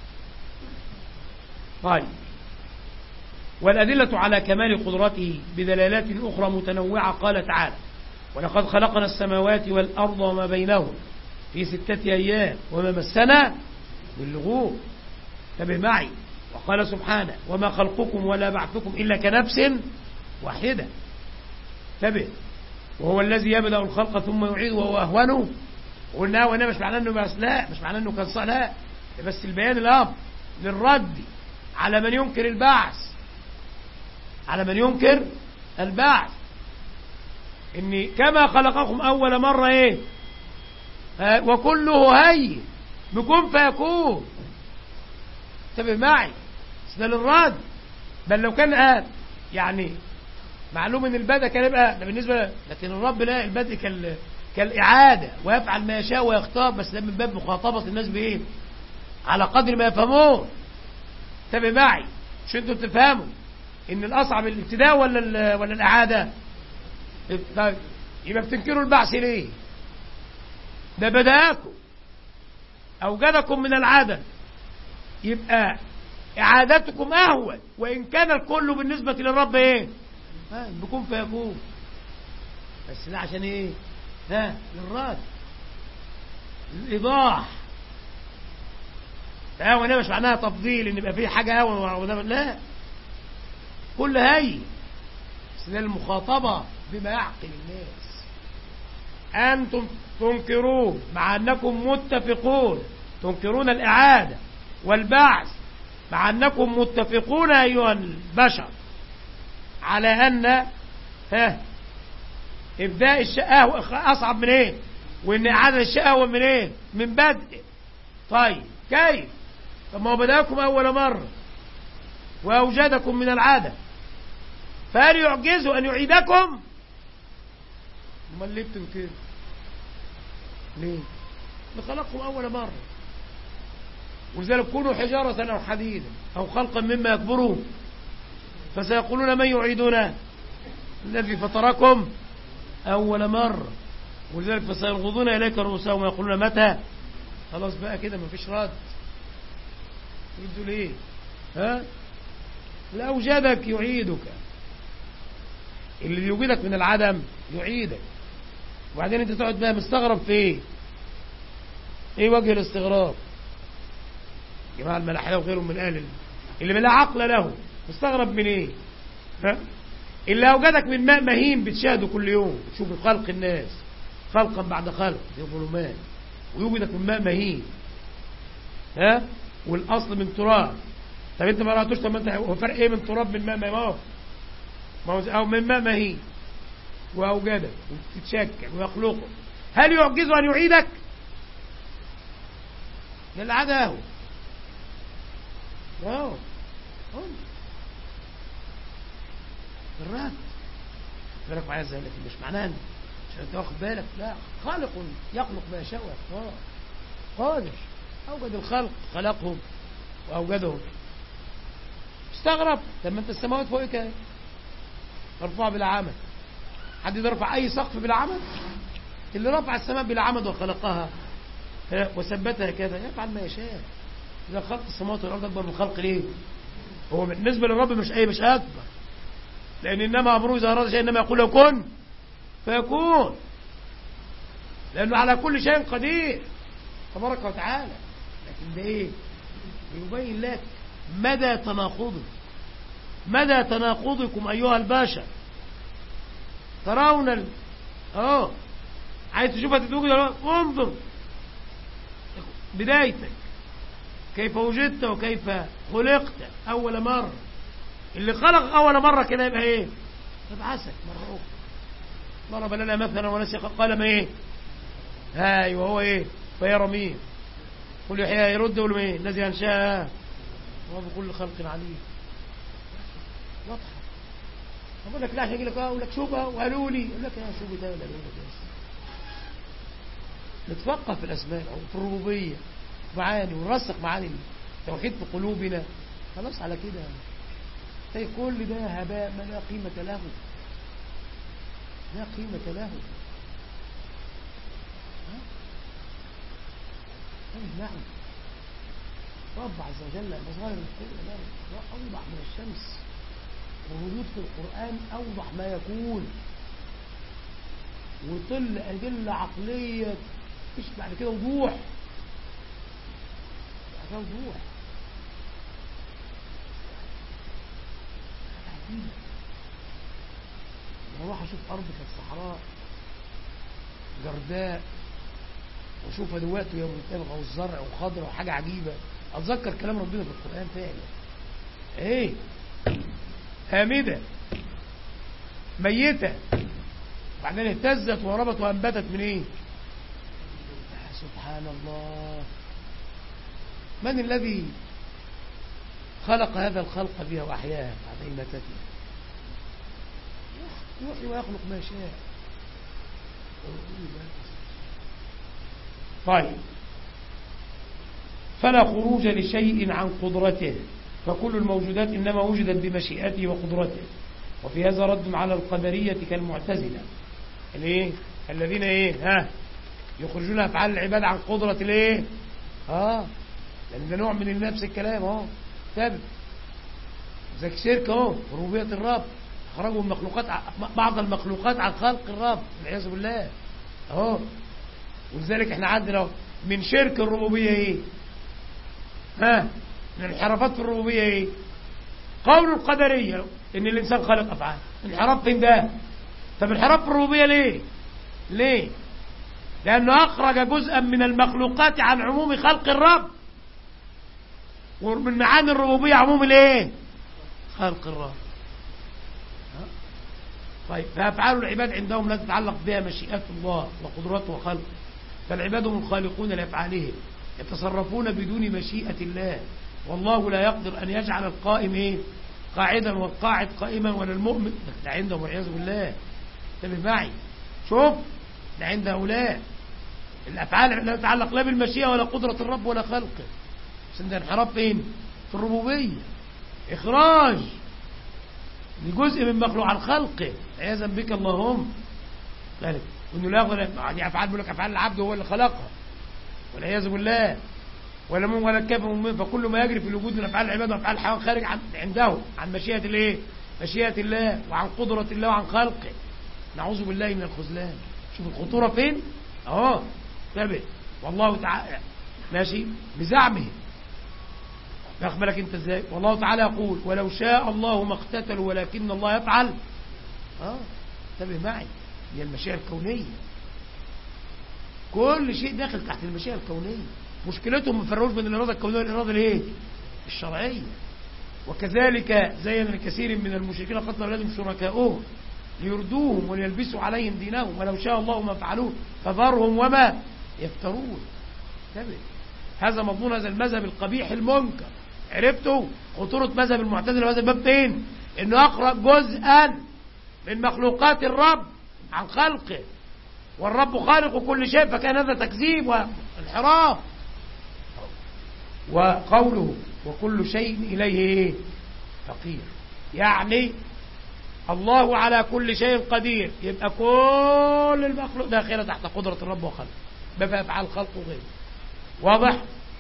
طيب، والأدلة على كمال قدرته بدلالات أخرى متنوعة. قال تعالى: ولقد خلقنا السماوات والأرض وما بينهم في 6 أيام وما مسنا من لغوب. انتبه معي. وقال سبحانه: وما خلقكم ولا بعثكم إلا كنفس واحدة. انتبه. وهو الذي يبدأ الخلق ثم يعيده وهو أهونه. قلنا وأنا مش معناه أنه بس، لا مش معناه أنه كان صح، لا، بس البيان الأمر للرد على من ينكر البعث، على من ينكر البعث، إن كما خلقكم أول مرة إيه وكله هين بكون فيكون. انتبه معي، ده للرد. بل لو كان قال يعني معلوم ان البدء كان يبقى ده بالنسبه، لكن الرب لا، البدء كالاعاده، ويفعل ما يشاء ويختار، بس ده من باب مخاطبه الناس بايه؟ على قدر ما يفهمون. انتبه معي، مش انتوا بتفهموا ان الاصعب الابتداء ولا الاعاده؟ طيب يبقى بتنكروا البعث ليه؟ ده بداكم، اوجدكم من العدم، يبقى اعادتكم اهون، وان كان الكل بالنسبه للرب ايه؟ بكون فيكون. بس ده عشان ايه؟ للرد، الايضاح. وده مش معناها تفضيل ان يبقى فيه حاجه اهون، لا، كل هي، بس ده المخاطبه بما يعقل الناس. انتم تنكرون مع انكم متفقون، تنكرون الاعاده والبعث مع انكم متفقون ايها البشر على ان ابداء الشيء اصعب من ايه، وان اعاده الشيء اهون من ايه؟ من بدء. طيب كيف؟ طب ما هو بداكم اول مره واوجدكم من العاده، فهل يعجزه ان يعيدكم؟ امال ليه بتنكروا؟ ليه؟ خلقكم اول مره. ولذلك كونوا حجاره او حديدا او خلقا مما يكبرون، فسيقولون من يعيدنا؟ الذي فطركم أول مرة. ولذلك فسينغضون إليك رؤوسهم ويقولون متى؟ خلاص بقى كده مفيش رد. يردوا ليه؟ لا، أوجدك يعيدك، اللي يوجدك من العدم يعيدك. وبعدين انت تقعد بقى مستغرب في ايه؟ ايه وجه الاستغراب؟ جماعة الملاحدة وغيرهم من أهل اللي لا عقل له مستغرب من ايه؟ اللي اوجدك من ماء مهين بتشاهده كل يوم، تشوف خلق الناس خلقا بعد خلق في ظلمات، ويوجدك من ماء مهين والاصل من تراب. طب انت ما رأيتوش؟ طب انت هو فرق ايه من تراب من ماء مهين؟ او من ماء مهين واوجدك وتتشكل ويخلقه. هل يعجزه ان يعيدك؟ للعاده اهو الرد. بالك معايا ازاي؟ لكن مش معناه عشان انت واخد بالك، لا، خالق يخلق ما يشاء ويختار، قادر اوجد الخلق، خلقهم واوجدهم. استغرب لما انت السماوات فوقك اهي مرفوعه بلا عمد. حد يرفع اي سقف بلا عمد؟ اللي رفع السماء بلا عمد وخلقها وثبتها كذا يفعل ما يشاء. اذا خلق السماوات والارض اكبر من خلق ليه؟ هو بالنسبه للرب مش اكبر، لأن إنما أمره إذا أراد شيء إنما يقول له كن فيكون، لأنه على كل شيء قدير تبارك وتعالى. لكن ده إيه؟ يبين لك مدى تناقضكم أيها البشر. ترون عايز تشوفها تتوجد، انظر بدايتك كيف وجدت وكيف خلقت أول مرة. اللي خلق أول مرة كده يبقى إيه؟ يبعثك مرة أخرى. ضرب لنا مثلا ونسي قال ما إيه؟ وهو إيه؟ فيرى مين؟ قل يحيى يرد ولا مين؟ الذي أنشأها وهو بكل خلق عليم. واضحة. أقول لك لا عشان يجي لك أقول لك شبهة وقالوا لي، يقول لك يا شبهة ده ولا قالوا لك نتفقه في الأسماء أو في الربوبية معاني ونرسخ معاني التوحيد في قلوبنا، خلاص على كده. طيب كل ده هباء ما لا قيمة له، لا قيمة له. نعم رب عز وجل مظاهر القرآن أوضح من الشمس، والردود في القرآن أوضح ما يكون، وطل أدلة عقلية مش بعد كده وضوح، بعد كده وضوح عجيبة. بروح أشوف أرض كانت صحراء جرداء وأشوفها دلوقتي يوم تبغى والزرع وخضرة وحاجة عجيبة، أتذكر كلام ربنا في القرآن فعلا. إيه هامدة ميتة بعدين اهتزت وربت وأنبتت من إيه؟ سبحان الله. من الذي خلق هذا الخلق بها وأحياها بعد إماتتها؟ يحيي ويخلق ما شاء. طيب فلا خروج لشيء عن قدرته، فكل الموجودات إنما وجدت بمشيئته وقدرته. وفي هذا رد على القدرية كالمعتزلة الذين يخرجون أفعال العباد عن قدرة لأن ده نوع من نفس الكلام ثابت زي الشرك ربوبية الرب، خرجوا المخلوقات بعض المخلوقات عن خلق الرب والعياذ بالله ولذلك احنا عندنا من شرك الربوبية من الانحرافات في الربوبية قول القدرية ان الانسان خلق افعال. انحراف فين ده؟ طب انحراف في الربوبية ليه؟ لانه اخرج جزءا من المخلوقات عن عموم خلق الرب، ومن معاني الربوبية عموم خلق الرب. طيب فافعال العباد عندهم لا تتعلق بها مشيئات الله وقدرته وخلقه، فالعباد هم الخالقون لافعالهم، يتصرفون بدون مشيئة الله، والله لا يقدر أن يجعل القائم قاعدا والقاعد قائما ولا المؤمن. ده عندهم والعياذ بالله. انتبه معي، شوف ده عند هؤلاء الأفعال لا تتعلق لا بالمشيئة ولا قدرة الرب ولا خلقه، بس ده انحراف فين؟ في الربوبية، إخراج لجزء من مخلوق عن خلقه عياذا بك اللهم. ذلك وإنه لا يقدر يعني أفعال بيقول لك أفعال العبد هو اللي خلقها والعياذ بالله، ولا مؤمن ولا كافر مؤمن. فكل ما يجري في الوجود من افعال العباد وافعال الحيوان خارج عنده عن مشيئة مشيئة الله وعن قدرة الله وعن خلقه. نعوذ بالله من الخذلان. شوف الخطورة فين ثابت. والله تعالى ماشي بزعمه، واخد بالك انت ازاي؟ والله تعالى يقول ولو شاء الله ما اقتتلوا ولكن الله يفعل. انتبه معي، هي المشيئة الكونية، كل شيء داخل تحت المشيئة الكونية. مشكلتهم ما فرقوش بين الإرادة الكونية والإرادة الشرعية. وكذلك زين الكثير من المشركين قتل أولادهم شركاؤهم ليردوهم وليلبسوا عليهم دينهم ولو شاء الله ما فعلوه فذرهم وما يفترون. هذا مضمون هذا المذهب القبيح المنكر. عرفتوا خطورة مذهب المعتزلة هذا الباب فين؟ انه اخرج جزءا من مخلوقات الرب عن خلقه، والرب خالق كل شيء، فكان هذا تكذيب وانحراف. وقوله وكل شيء إليه فقير، يعني الله على كل شيء قدير، يبقى كل المخلوق داخله تحت قدرة الرب وخلقه بفعل أفعال خلقه وغيره. واضح؟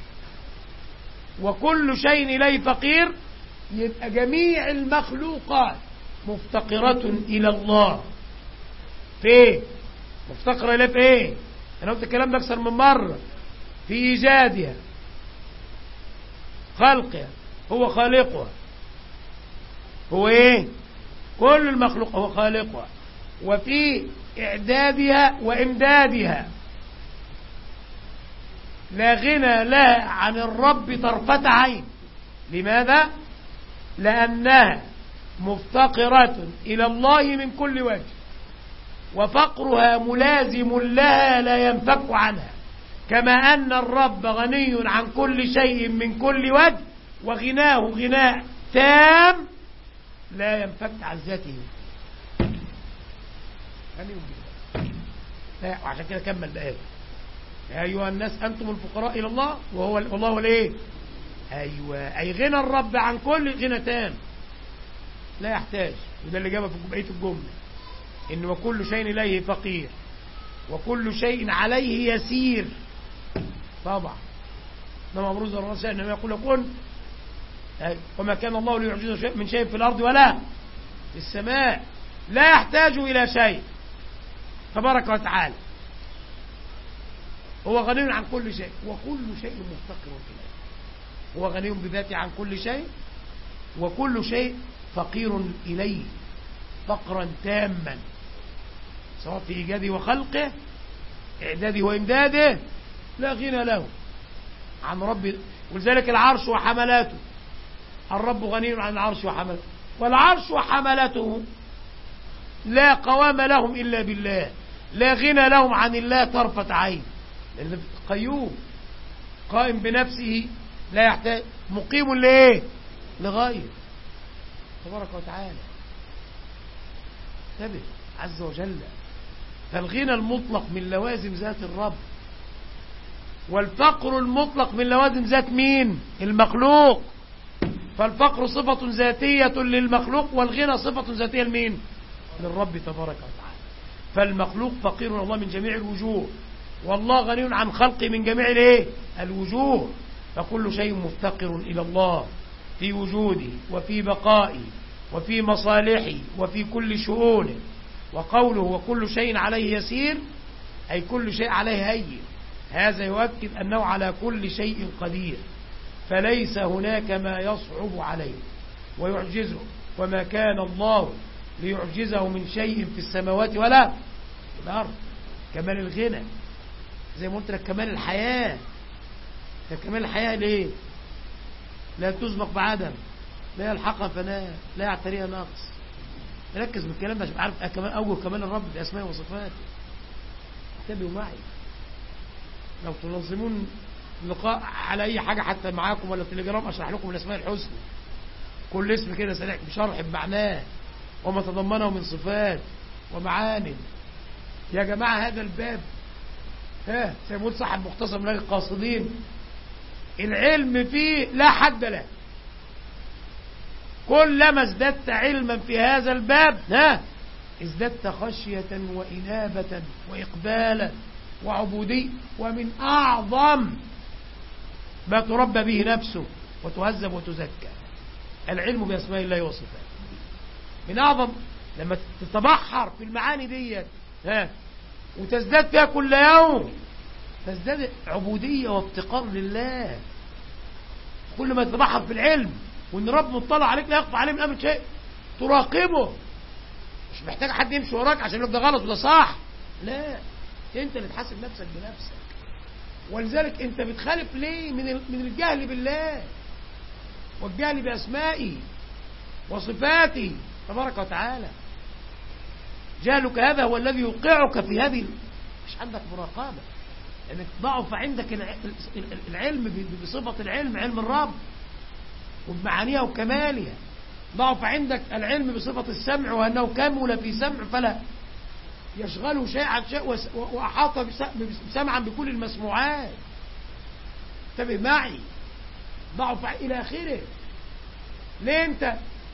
وكل شيء إليه فقير، يبقى جميع المخلوقات مفتقرة إلى الله. في مفتقرة إليه في إيه؟ أنا قلت الكلام ده أكثر من مرة. في إيجادها، خلقها، هو خالقها، هو كل المخلوق هو خالقها. وفي إعدادها وإمدادها، لا غنى لها عن الرب طرفة عين. لماذا؟ لأنها مفتقرة إلى الله من كل وجه، وفقرها ملازم لها لا ينفك عنها، كما أن الرب غني عن كل شيء من كل وجه، وغناه غناء تام لا ينفك عن ذاته. غني بالله. وعشان كده كمل بآية يا أيها الناس أنتم الفقراء إلى الله والله هو الإيه؟ أيوة، أي غنى الرب عن كل غنى تام لا يحتاج. وده اللي جابه في بقية الجملة، إن وكل شيء إليه فقير وكل شيء عليه يسير. طبعا إنما أمره الله شيء إنما يقول كن، وما كان الله ليعجزه من شيء في الأرض ولا في السماء، لا يحتاج إلى شيء تبارك وتعالى. هو غني عن كل شيء وكل شيء مفتقر إليه. هو غني بذاته عن كل شيء وكل شيء فقير إليه فقرا تاما، سواء في إيجاده وخلقه إعداده وإمداده لا غنى له عن رب. ولذلك العرش وحملاته، الرب غني عن العرش وحملاته، والعرش وحملاته لا قوام لهم إلا بالله، لا غنى لهم عن الله طرفة عين، لأن قيوم قائم بنفسه لا يحتاج، مقيم لإيه؟ لغير تبارك وتعالى. انتبه عز وجل. فالغنى المطلق من لوازم ذات الرب، والفقر المطلق من لوازم ذات مين؟ المخلوق. فالفقر صفة ذاتية للمخلوق والغنى صفة ذاتية لمين؟ للرب تبارك وتعالى. فالمخلوق فقير الله من جميع الوجوه، والله غني عن خلقه من جميع الايه؟ الوجوه. فكل شيء مفتقر إلى الله في وجوده وفي بقائه وفي مصالحه وفي كل شؤونه. وقوله وكل شيء عليه يسير أي كل شيء عليه هين، هذا يؤكد أنه على كل شيء قدير، فليس هناك ما يصعب عليه ويعجزه، وما كان الله ليعجزه من شيء في السماوات ولا في الأرض. كمال الغنى زي ما قلت لك، كمال الحياة. كمال الحياة ليه؟ لا تسبق بعدم، لا يلحقها فناء، لا يعتريها نقص. ركز بالكلام ده عشان عارف كمان أوجه كمال الرب بأسمائه وصفاته. انتبهوا معي، لو تنظمون لقاء على أي حاجة حتى معاكم ولا تليجرام أشرح لكم الأسماء الحسنى، كل اسم كده سريع بشرح بمعناه وما تضمنه من صفات ومعاني. يا جماعة هذا الباب زي ما يقول صاحب مختصر منهج القاصدين، العلم فيه لا حد له. كلما ازددت علما في هذا الباب ازددت خشية وإنابة وإقبالا وعبودية. ومن أعظم ما تربى به نفسه وتهذب وتزكى العلم بأسماء الله وصفاته. من أعظم لما تتبحر في المعاني ديت وتزداد فيها كل يوم، تزداد عبودية وافتقار لله. كل ما تتبحر في العلم وان رب مطلع عليك لا يخفى عليه من امر شيء، تراقبه. مش محتاج حد يمشي وراك عشان يقول ده غلط وده صح، لا، انت اللي تحاسب نفسك بنفسك. ولذلك انت بتخالف ليه؟ من الجهل بالله والجهل باسمائه وصفاته تبارك وتعالى. جهلك هذا هو الذي يوقعك في هذه، مش عندك مراقبة، لأنك ضعف عندك العلم بصفة العلم، علم الرب وبمعانيها وكمالها. ضعف عندك العلم بصفة السمع وأنه كمل في سمع فلا يشغله شيء عن شيء، وأحاط سمعا بكل المسموعات. انتبه معي، ضعف إلى آخره. ليه أنت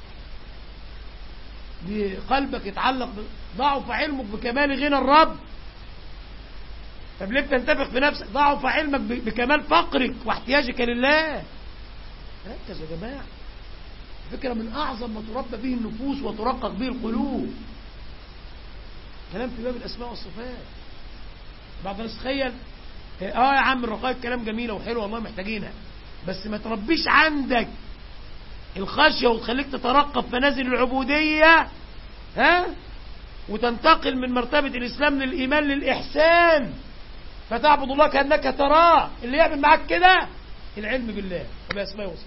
بقلبك يتعلق ضعف علمك بكمال غنى الرب؟ طب ليه بتنتفخ في نفسك؟ ضعف علمك بكمال فقرك واحتياجك لله. ركز يا جماعة، فكرة من أعظم ما تربى به النفوس وترقق به القلوب. كلام في باب الأسماء والصفات. بعض الناس تخيل يا عم الرقائق كلام جميلة وحلوة والله محتاجينها، بس ما تربيش عندك الخشية وتخليك تترقب في منازل العبودية وتنتقل من مرتبة الإسلام للإيمان للإحسان، فتعبد الله كأنك تراه. اللي يعمل معاك كده العلم بالله وبأسمائه وصفاته،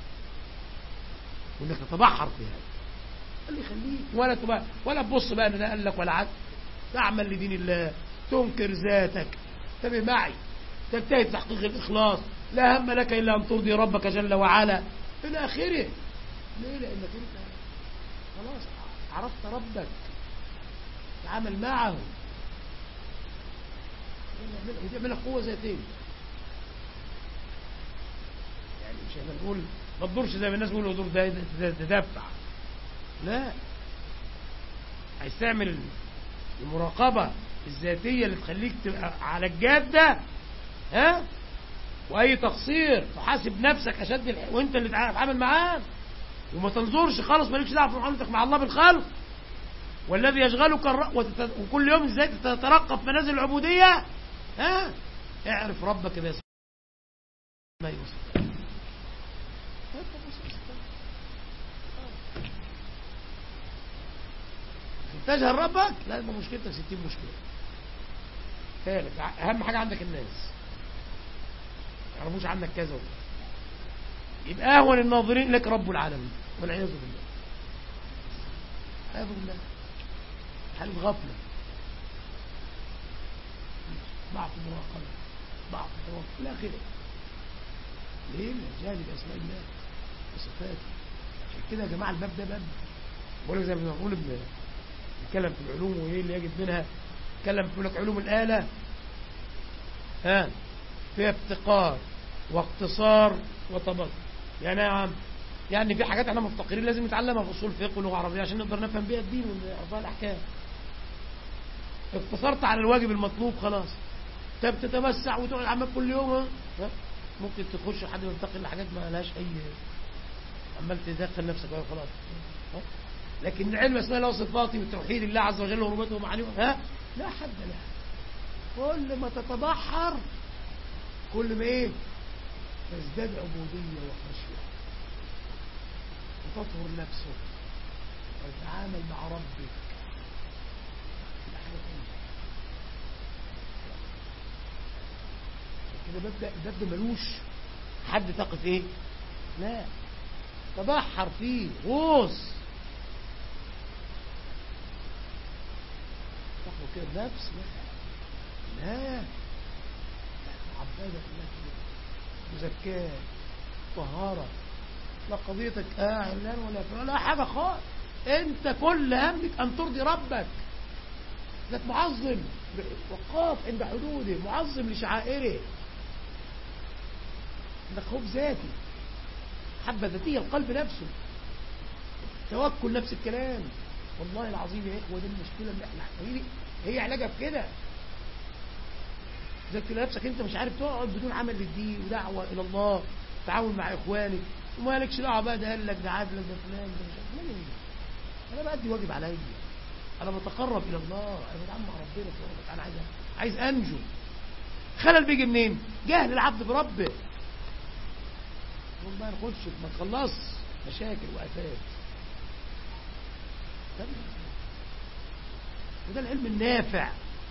وانك تتبحر في هذا اللي يخليك ولا تبص بقى ان ده قال لك ولا عد. تعمل لدين الله، تنكر ذاتك، انتبه معي، تجتهد تحقيق الإخلاص، لا هم لك إلا أن ترضي ربك جل وعلا إلى آخره. ليه؟ لأنك أنت خلاص عرفت ربك تعامل معه، وتعملها قوة ذاتية. يعني مش احنا نقول ما تدورش زي ما الناس بيقولوا دور ده تدفع، لا، عايز تعمل المراقبة الذاتية اللي تخليك تبقى على الجادة، ها، واي تقصير تحاسب نفسك اشد وانت اللي تتعامل معاه، وما تنظرش خالص، مالكش دعوه في معاملتك مع الله بالخلق. والذي يشغلك وكل يوم ازاي تترقب منازل العبودية، ها، اعرف ربك بس ما يوصف. تجهل ربك، لا، يبقى مشكلتك 60 مشكلة. ثالث اهم حاجة عندك الناس ما يعرفوش عنك كذا وكذا، يبقى اهون الناظرين لك رب العالمين، والعياذ بالله، والعياذ بالله. حالة غفلة، ضعف مراقبة، ضعف توقف الى اخره. ليه؟ جهل باسماء الله وصفاته. عشان كده يا جماعه الباب ده باب، بقول لك زي ما بنقول نتكلم في العلوم وايه اللي يجب منها. نتكلم في لك علوم الاله، ها، فيها افتقار واقتصار وتبطل. يعني يا عم، يعني في حاجات احنا مفتقرين لازم نتعلمها في اصول فقه ولغه عربيه عشان نقدر نفهم بيها الدين ونعرفها الاحكام. اقتصرت على الواجب المطلوب خلاص، انت بتتوسع وتقعد عمال كل يوم، ها، ممكن تخش لحد ما تنتقل لحاجات ما لهاش اي، عمال تدخل نفسك خلاص. لكن علم اسماء الله وصفاته وتوحيد الله عز وجل وربوبيته ومعانيه، ها، لا حد لها. كل ما تتبحر كل ما ايه تزداد عبوديه وخشيه وتطهر نفسك وتتعامل مع ربك. كده الباب ده ملوش حد تقف ايه، لا، تبحر فيه غوص، تاخد كده بنفس، لا، عبادة الله مزكاة طهارة، لا قضيتك اعلان ولا حاجة خالص. انت كل همك ان ترضي ربك، انك معظم وقاف عند حدوده، معظم لشعائره، عندك خوف ذاتي، حبة ذاتية، القلب نفسه، توكل نفس الكلام. والله العظيم يا اخوة دي المشكلة اللي احنا هي علاجها في كده. زي نفسك انت مش عارف تقعد بدون عمل للدين ودعوة الى الله، تعاون مع اخوانك، وما لكش دعوه بقى ده قال لك ده عادلك ده فلان ده مش عارف انا بأدي واجب عليا، انا بتقرب الى الله، انا بتعامل مع ربنا سبحانه وتعالى، عايز انجو. خلل بيجي منين؟ جهل العبد بربه. والله نخش ما تخلص مشاكل وآفات. وده العلم النافع،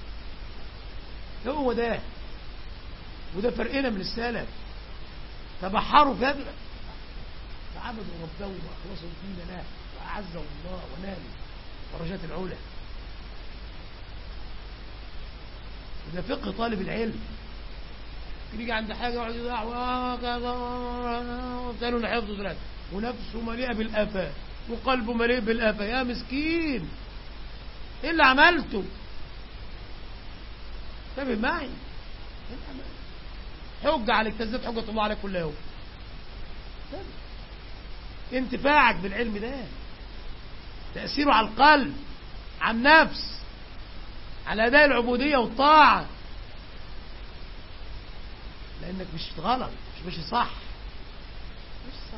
هو ده، وده فرقنا من السلف. تبحروا في هذا، فعبدوا ربهم واخلصوا الدين له واعزه الله ونالوا درجات العلا. وده فقه طالب العلم. يجي عند حاجه يقعد يدعوا وقالوا لحفظه ثلاثه، ونفسه مليئه بالافات وقلبه مليء بالافات. يا مسكين، ايه اللي عملته؟ انتبه معي، حجه عليك تزداد حجه الله عليك كل يوم. انتفاعك بالعلم ده، تأثيره على القلب، على النفس، على أداء العبودية والطاعة، لأنك مش غلط، مش صح، مش صح.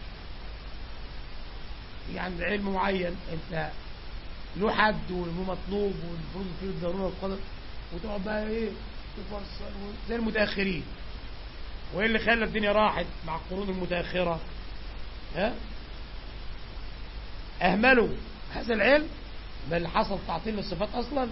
يعني علم معين انت له حد وله مطلوب والمفروض فيه الضرورة والقدر، وتقعد بقى ايه تفصل زي المتأخرين. وايه اللي خلى الدنيا راحت مع القرون المتأخرة؟ ها؟ اهملوا هذا العلم، بل حصل تعطيل للصفات اصلا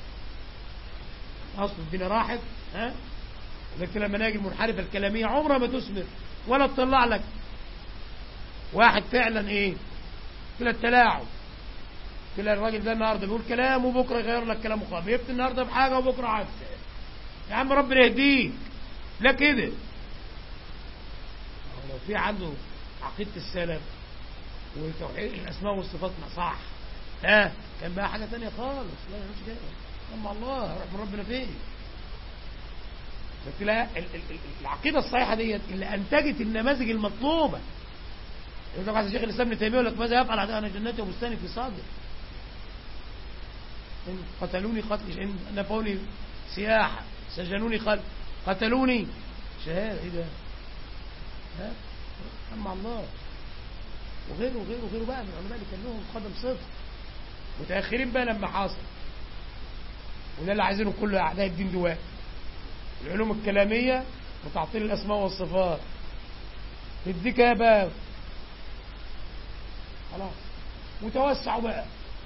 الدنيا راحت. ها؟ لكن المناهج المنحرفة الكلامية عمرها ما تثمر ولا تطلع لك واحد فعلا ايه كلا التلاعب. كلا الراجل ده النهارده بيقول كلام وبكره يغير لك كلامه خالص، يفتي النهارده بحاجه وبكره عكس. يا عم ربنا يهديك، لا كده. لو في عنده عقيدة السلف وتوحيد الأسماء والصفات صح كان بقى حاجة تانية خالص. لا مش كده، أما الله روح من ربنا فين. العقيدة الصحيحة ديت اللي أنتجت النماذج المطلوبة. يقول لك شيخ الإسلام ابن تيمية يقول لك ماذا يفعل أعداء جنتي وبستاني في صدر، إن قتلوني قتل، إن نفوني سياحة، سجنوني قتلوني شهادة. إيه ده؟ أما الله. وغيره بقى من العلماء اللي كان لهم قدم صدق متأخرين بقى لما حاصل. وده اللي عايزينه كله أعداء الدين دلوقتي، العلوم الكلامية وتعطيل الأسماء والصفات. تديك يا باب خلاص وتوسعوا بقى.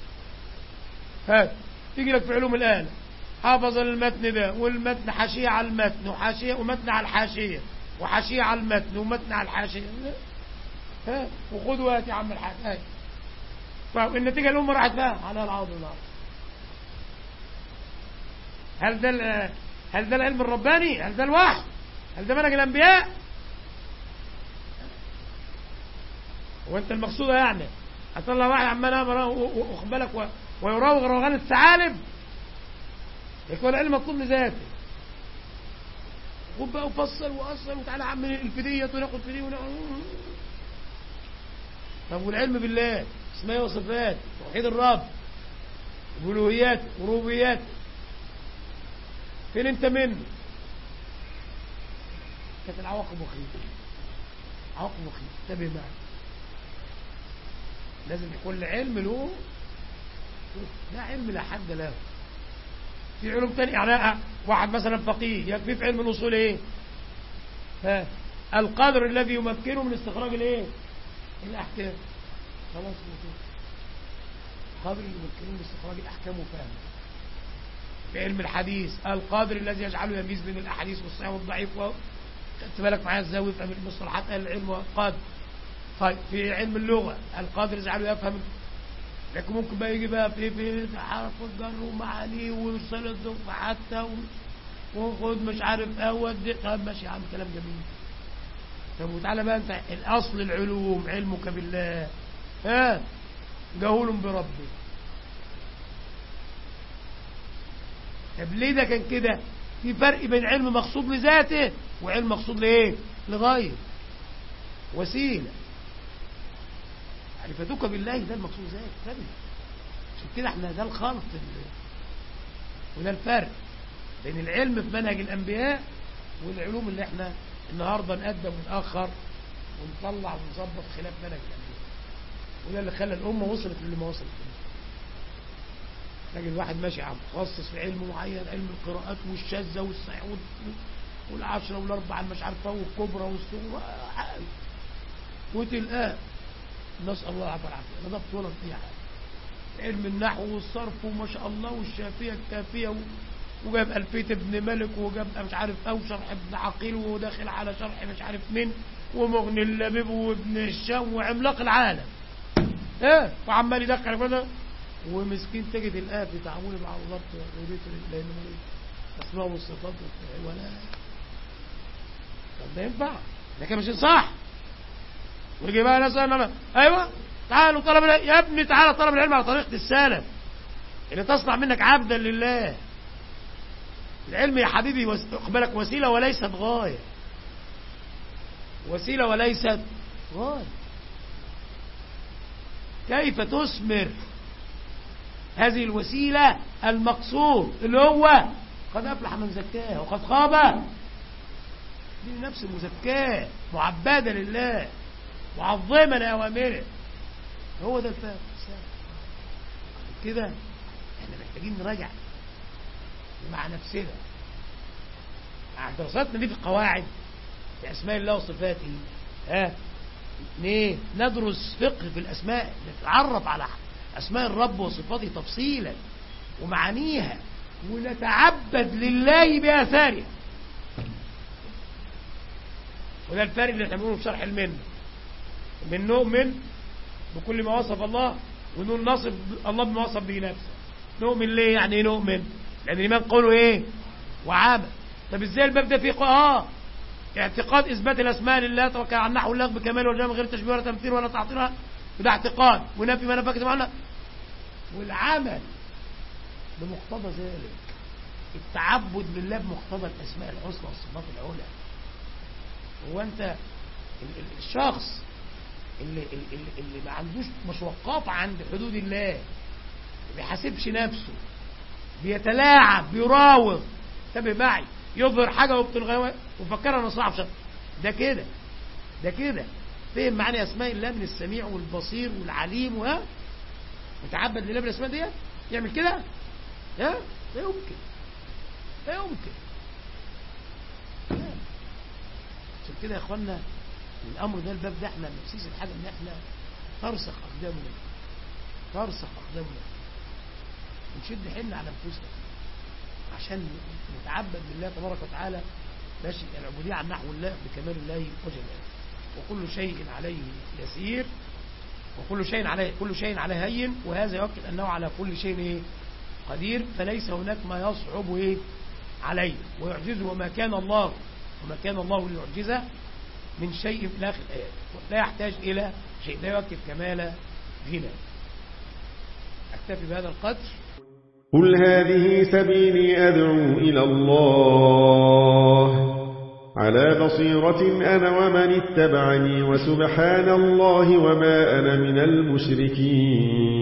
تيجي لك في علوم الآلة حافظ المتن ده، والمتن حاشية على المتن، وحاشية ومتن على الحاشية، وحاشية على المتن ومتن على الحاشية. وخد وقت يا عم الحاج. فالنتيجة الأمة راحت بقى على العوض والنار. هل ده العلم الرباني؟ هل ده الوحي؟ هل ده منهج الأنبياء؟ وانت المقصودة يعني هتطلع واحد عمال واخد بالك ويراوغ روغان الثعالب؟ يكون العلم مطلوب لذاته. خد بقى وفصل وأصل وتعالى عم الفدية وناخد فدية طب والعلم بالله اسماء وصفات توحيد الرب والوهيات وربوبيات فين انت منه؟ كانت العواقب مخيفة. عواقب مخيفة. انتبه معي، لازم كل علم له لا علم لا حد له. في علوم تانية يعني واحد مثلا فقيه يكفي في علم الأصول ايه؟ القدر الذي يمكنه من استخراج الايه؟ الأحكام. خلاص القادر اللي يمكنه من استخراج الأحكام وفهمه. في علم الحديث القادر الذي يجعله يميز بين الأحاديث والصحيح والضعيف. خدت بالك معايا ازاي؟ ويفهم المصطلحات العلم والقادر. طيب في علم اللغة القادر يجعله يفهم. لكن ممكن بقى يجي بقى في حرف الجر ومعانيه وصل الضغط حتى وخد مش عارف اود. طب ماشي يا عم كلام جميل. طب وتعالى بقى انت الاصل العلوم علمك بالله جهول بربه. طب ليه ده كان كده؟ في فرق بين علم مقصود لذاته وعلم مقصود لايه؟ لغايه وسيله. معرفتك بالله ده المقصود ذاته. عشان كده احنا ده الخلط وده الفرق بين العلم في منهج الانبياء والعلوم اللي احنا النهارده نقدم ونأخر ونطلع ونظبط خلاف منهج الانبياء. وده اللي خلى الامه وصلت للي ما وصلت له. راجل واحد ماشي عم متخصص في علم معين، علم القراءات والشاذة والصحيح والعشرة والأربعة مش عارفة والكبرى والصغرى وتلقاه نسأل الله العافية والعافية لا ضبط ولا فيها حاجة. علم النحو والصرف وما شاء الله والشافية الكافية وجاب ألفية ابن مالك وجاب مش عارف شرح ابن عقيل وداخل على شرح مش عارف مين ومغني اللبيب وابن الشام وعملاق العالم وعمال يدخل كده. ومسكين تجد الآب في تعامله مع الله لأنه أسماء والصفات ولا طب ده ينفع؟ ده كان مش صح. ويجي بقى ناس أيوة تعالوا طلب يا ابني تعالى طلب العلم على طريقة السلف اللي تصنع منك عبدا لله. العلم يا حبيبي اقبلك وسيلة وليست غاية. وسيلة وليست غاية. كيف تثمر هذه الوسيلة المقصود اللي هو قد أفلح من زكاها وقد خاب دي نفس المزكاة معبادة لله معظمة لأوامره. هو ده الفهم كده. احنا محتاجين نراجع مع نفسنا مع دراساتنا دي في القواعد في أسماء الله وصفاته. ندرس فقه في الأسماء نتعرف على أسماء الرب وصفاته تفصيلا ومعانيها ونتعبد لله بآثارها. وده الفرق اللي احنا بنقوله في شرح المنة. من نؤمن بكل ما وصف الله ونقول نصف الله بما وصف به نفسه. نؤمن ليه؟ يعني ايه نؤمن؟ لأن الإيمان قوله ايه؟ وعمل. طب ازاي الباب ده فيه اعتقاد إثبات الأسماء لله توكل على النحو واللغة بكمال والجمال غير تشبيه ولا تمثيل ولا تعطيل. وده اعتقاد. ونفي ما نفاك سبحانه والعمل بمقتضى ذلك، التعبد لله بمقتضى الأسماء الحسنى والصفات العلى. هو أنت الشخص اللي ما عندوش مشوقات عند حدود الله، ما بيحاسبش نفسه، بيتلاعب، بيراوغ، انتبه معي، يظهر حاجة وبتلغيها وفكرها انه صعب شر، ده كده فهم معنى اسماء الله من السميع والبصير والعليم متعبد لله بالاسماء دي، يعمل كده؟ لا يمكن. عشان كده يا اخوانا الامر ده، الباب ده احنا نسيس الحاجه ان احنا ترسخ اقدامنا ونشد حيلنا على انفسنا عشان نتعبد لله تبارك وتعالى، ماشي العبوديه عن نحو الله بكمال الله وجلاله. وكل شيء عليه يسير، كل شيء عليه هين، وهذا يؤكد انه على كل شيء قدير، فليس هناك ما يصعب عليه ويعجزه، وما كان الله ليعجزه من شيء في اخر الايات، لا يحتاج الى شيء، لا يؤكد كمال غنى. اكتفي بهذا القدر. قل هذه سبيلي أدعو إلى الله على بصيرة أنا ومن اتبعني، وسبحان الله وما أنا من المشركين.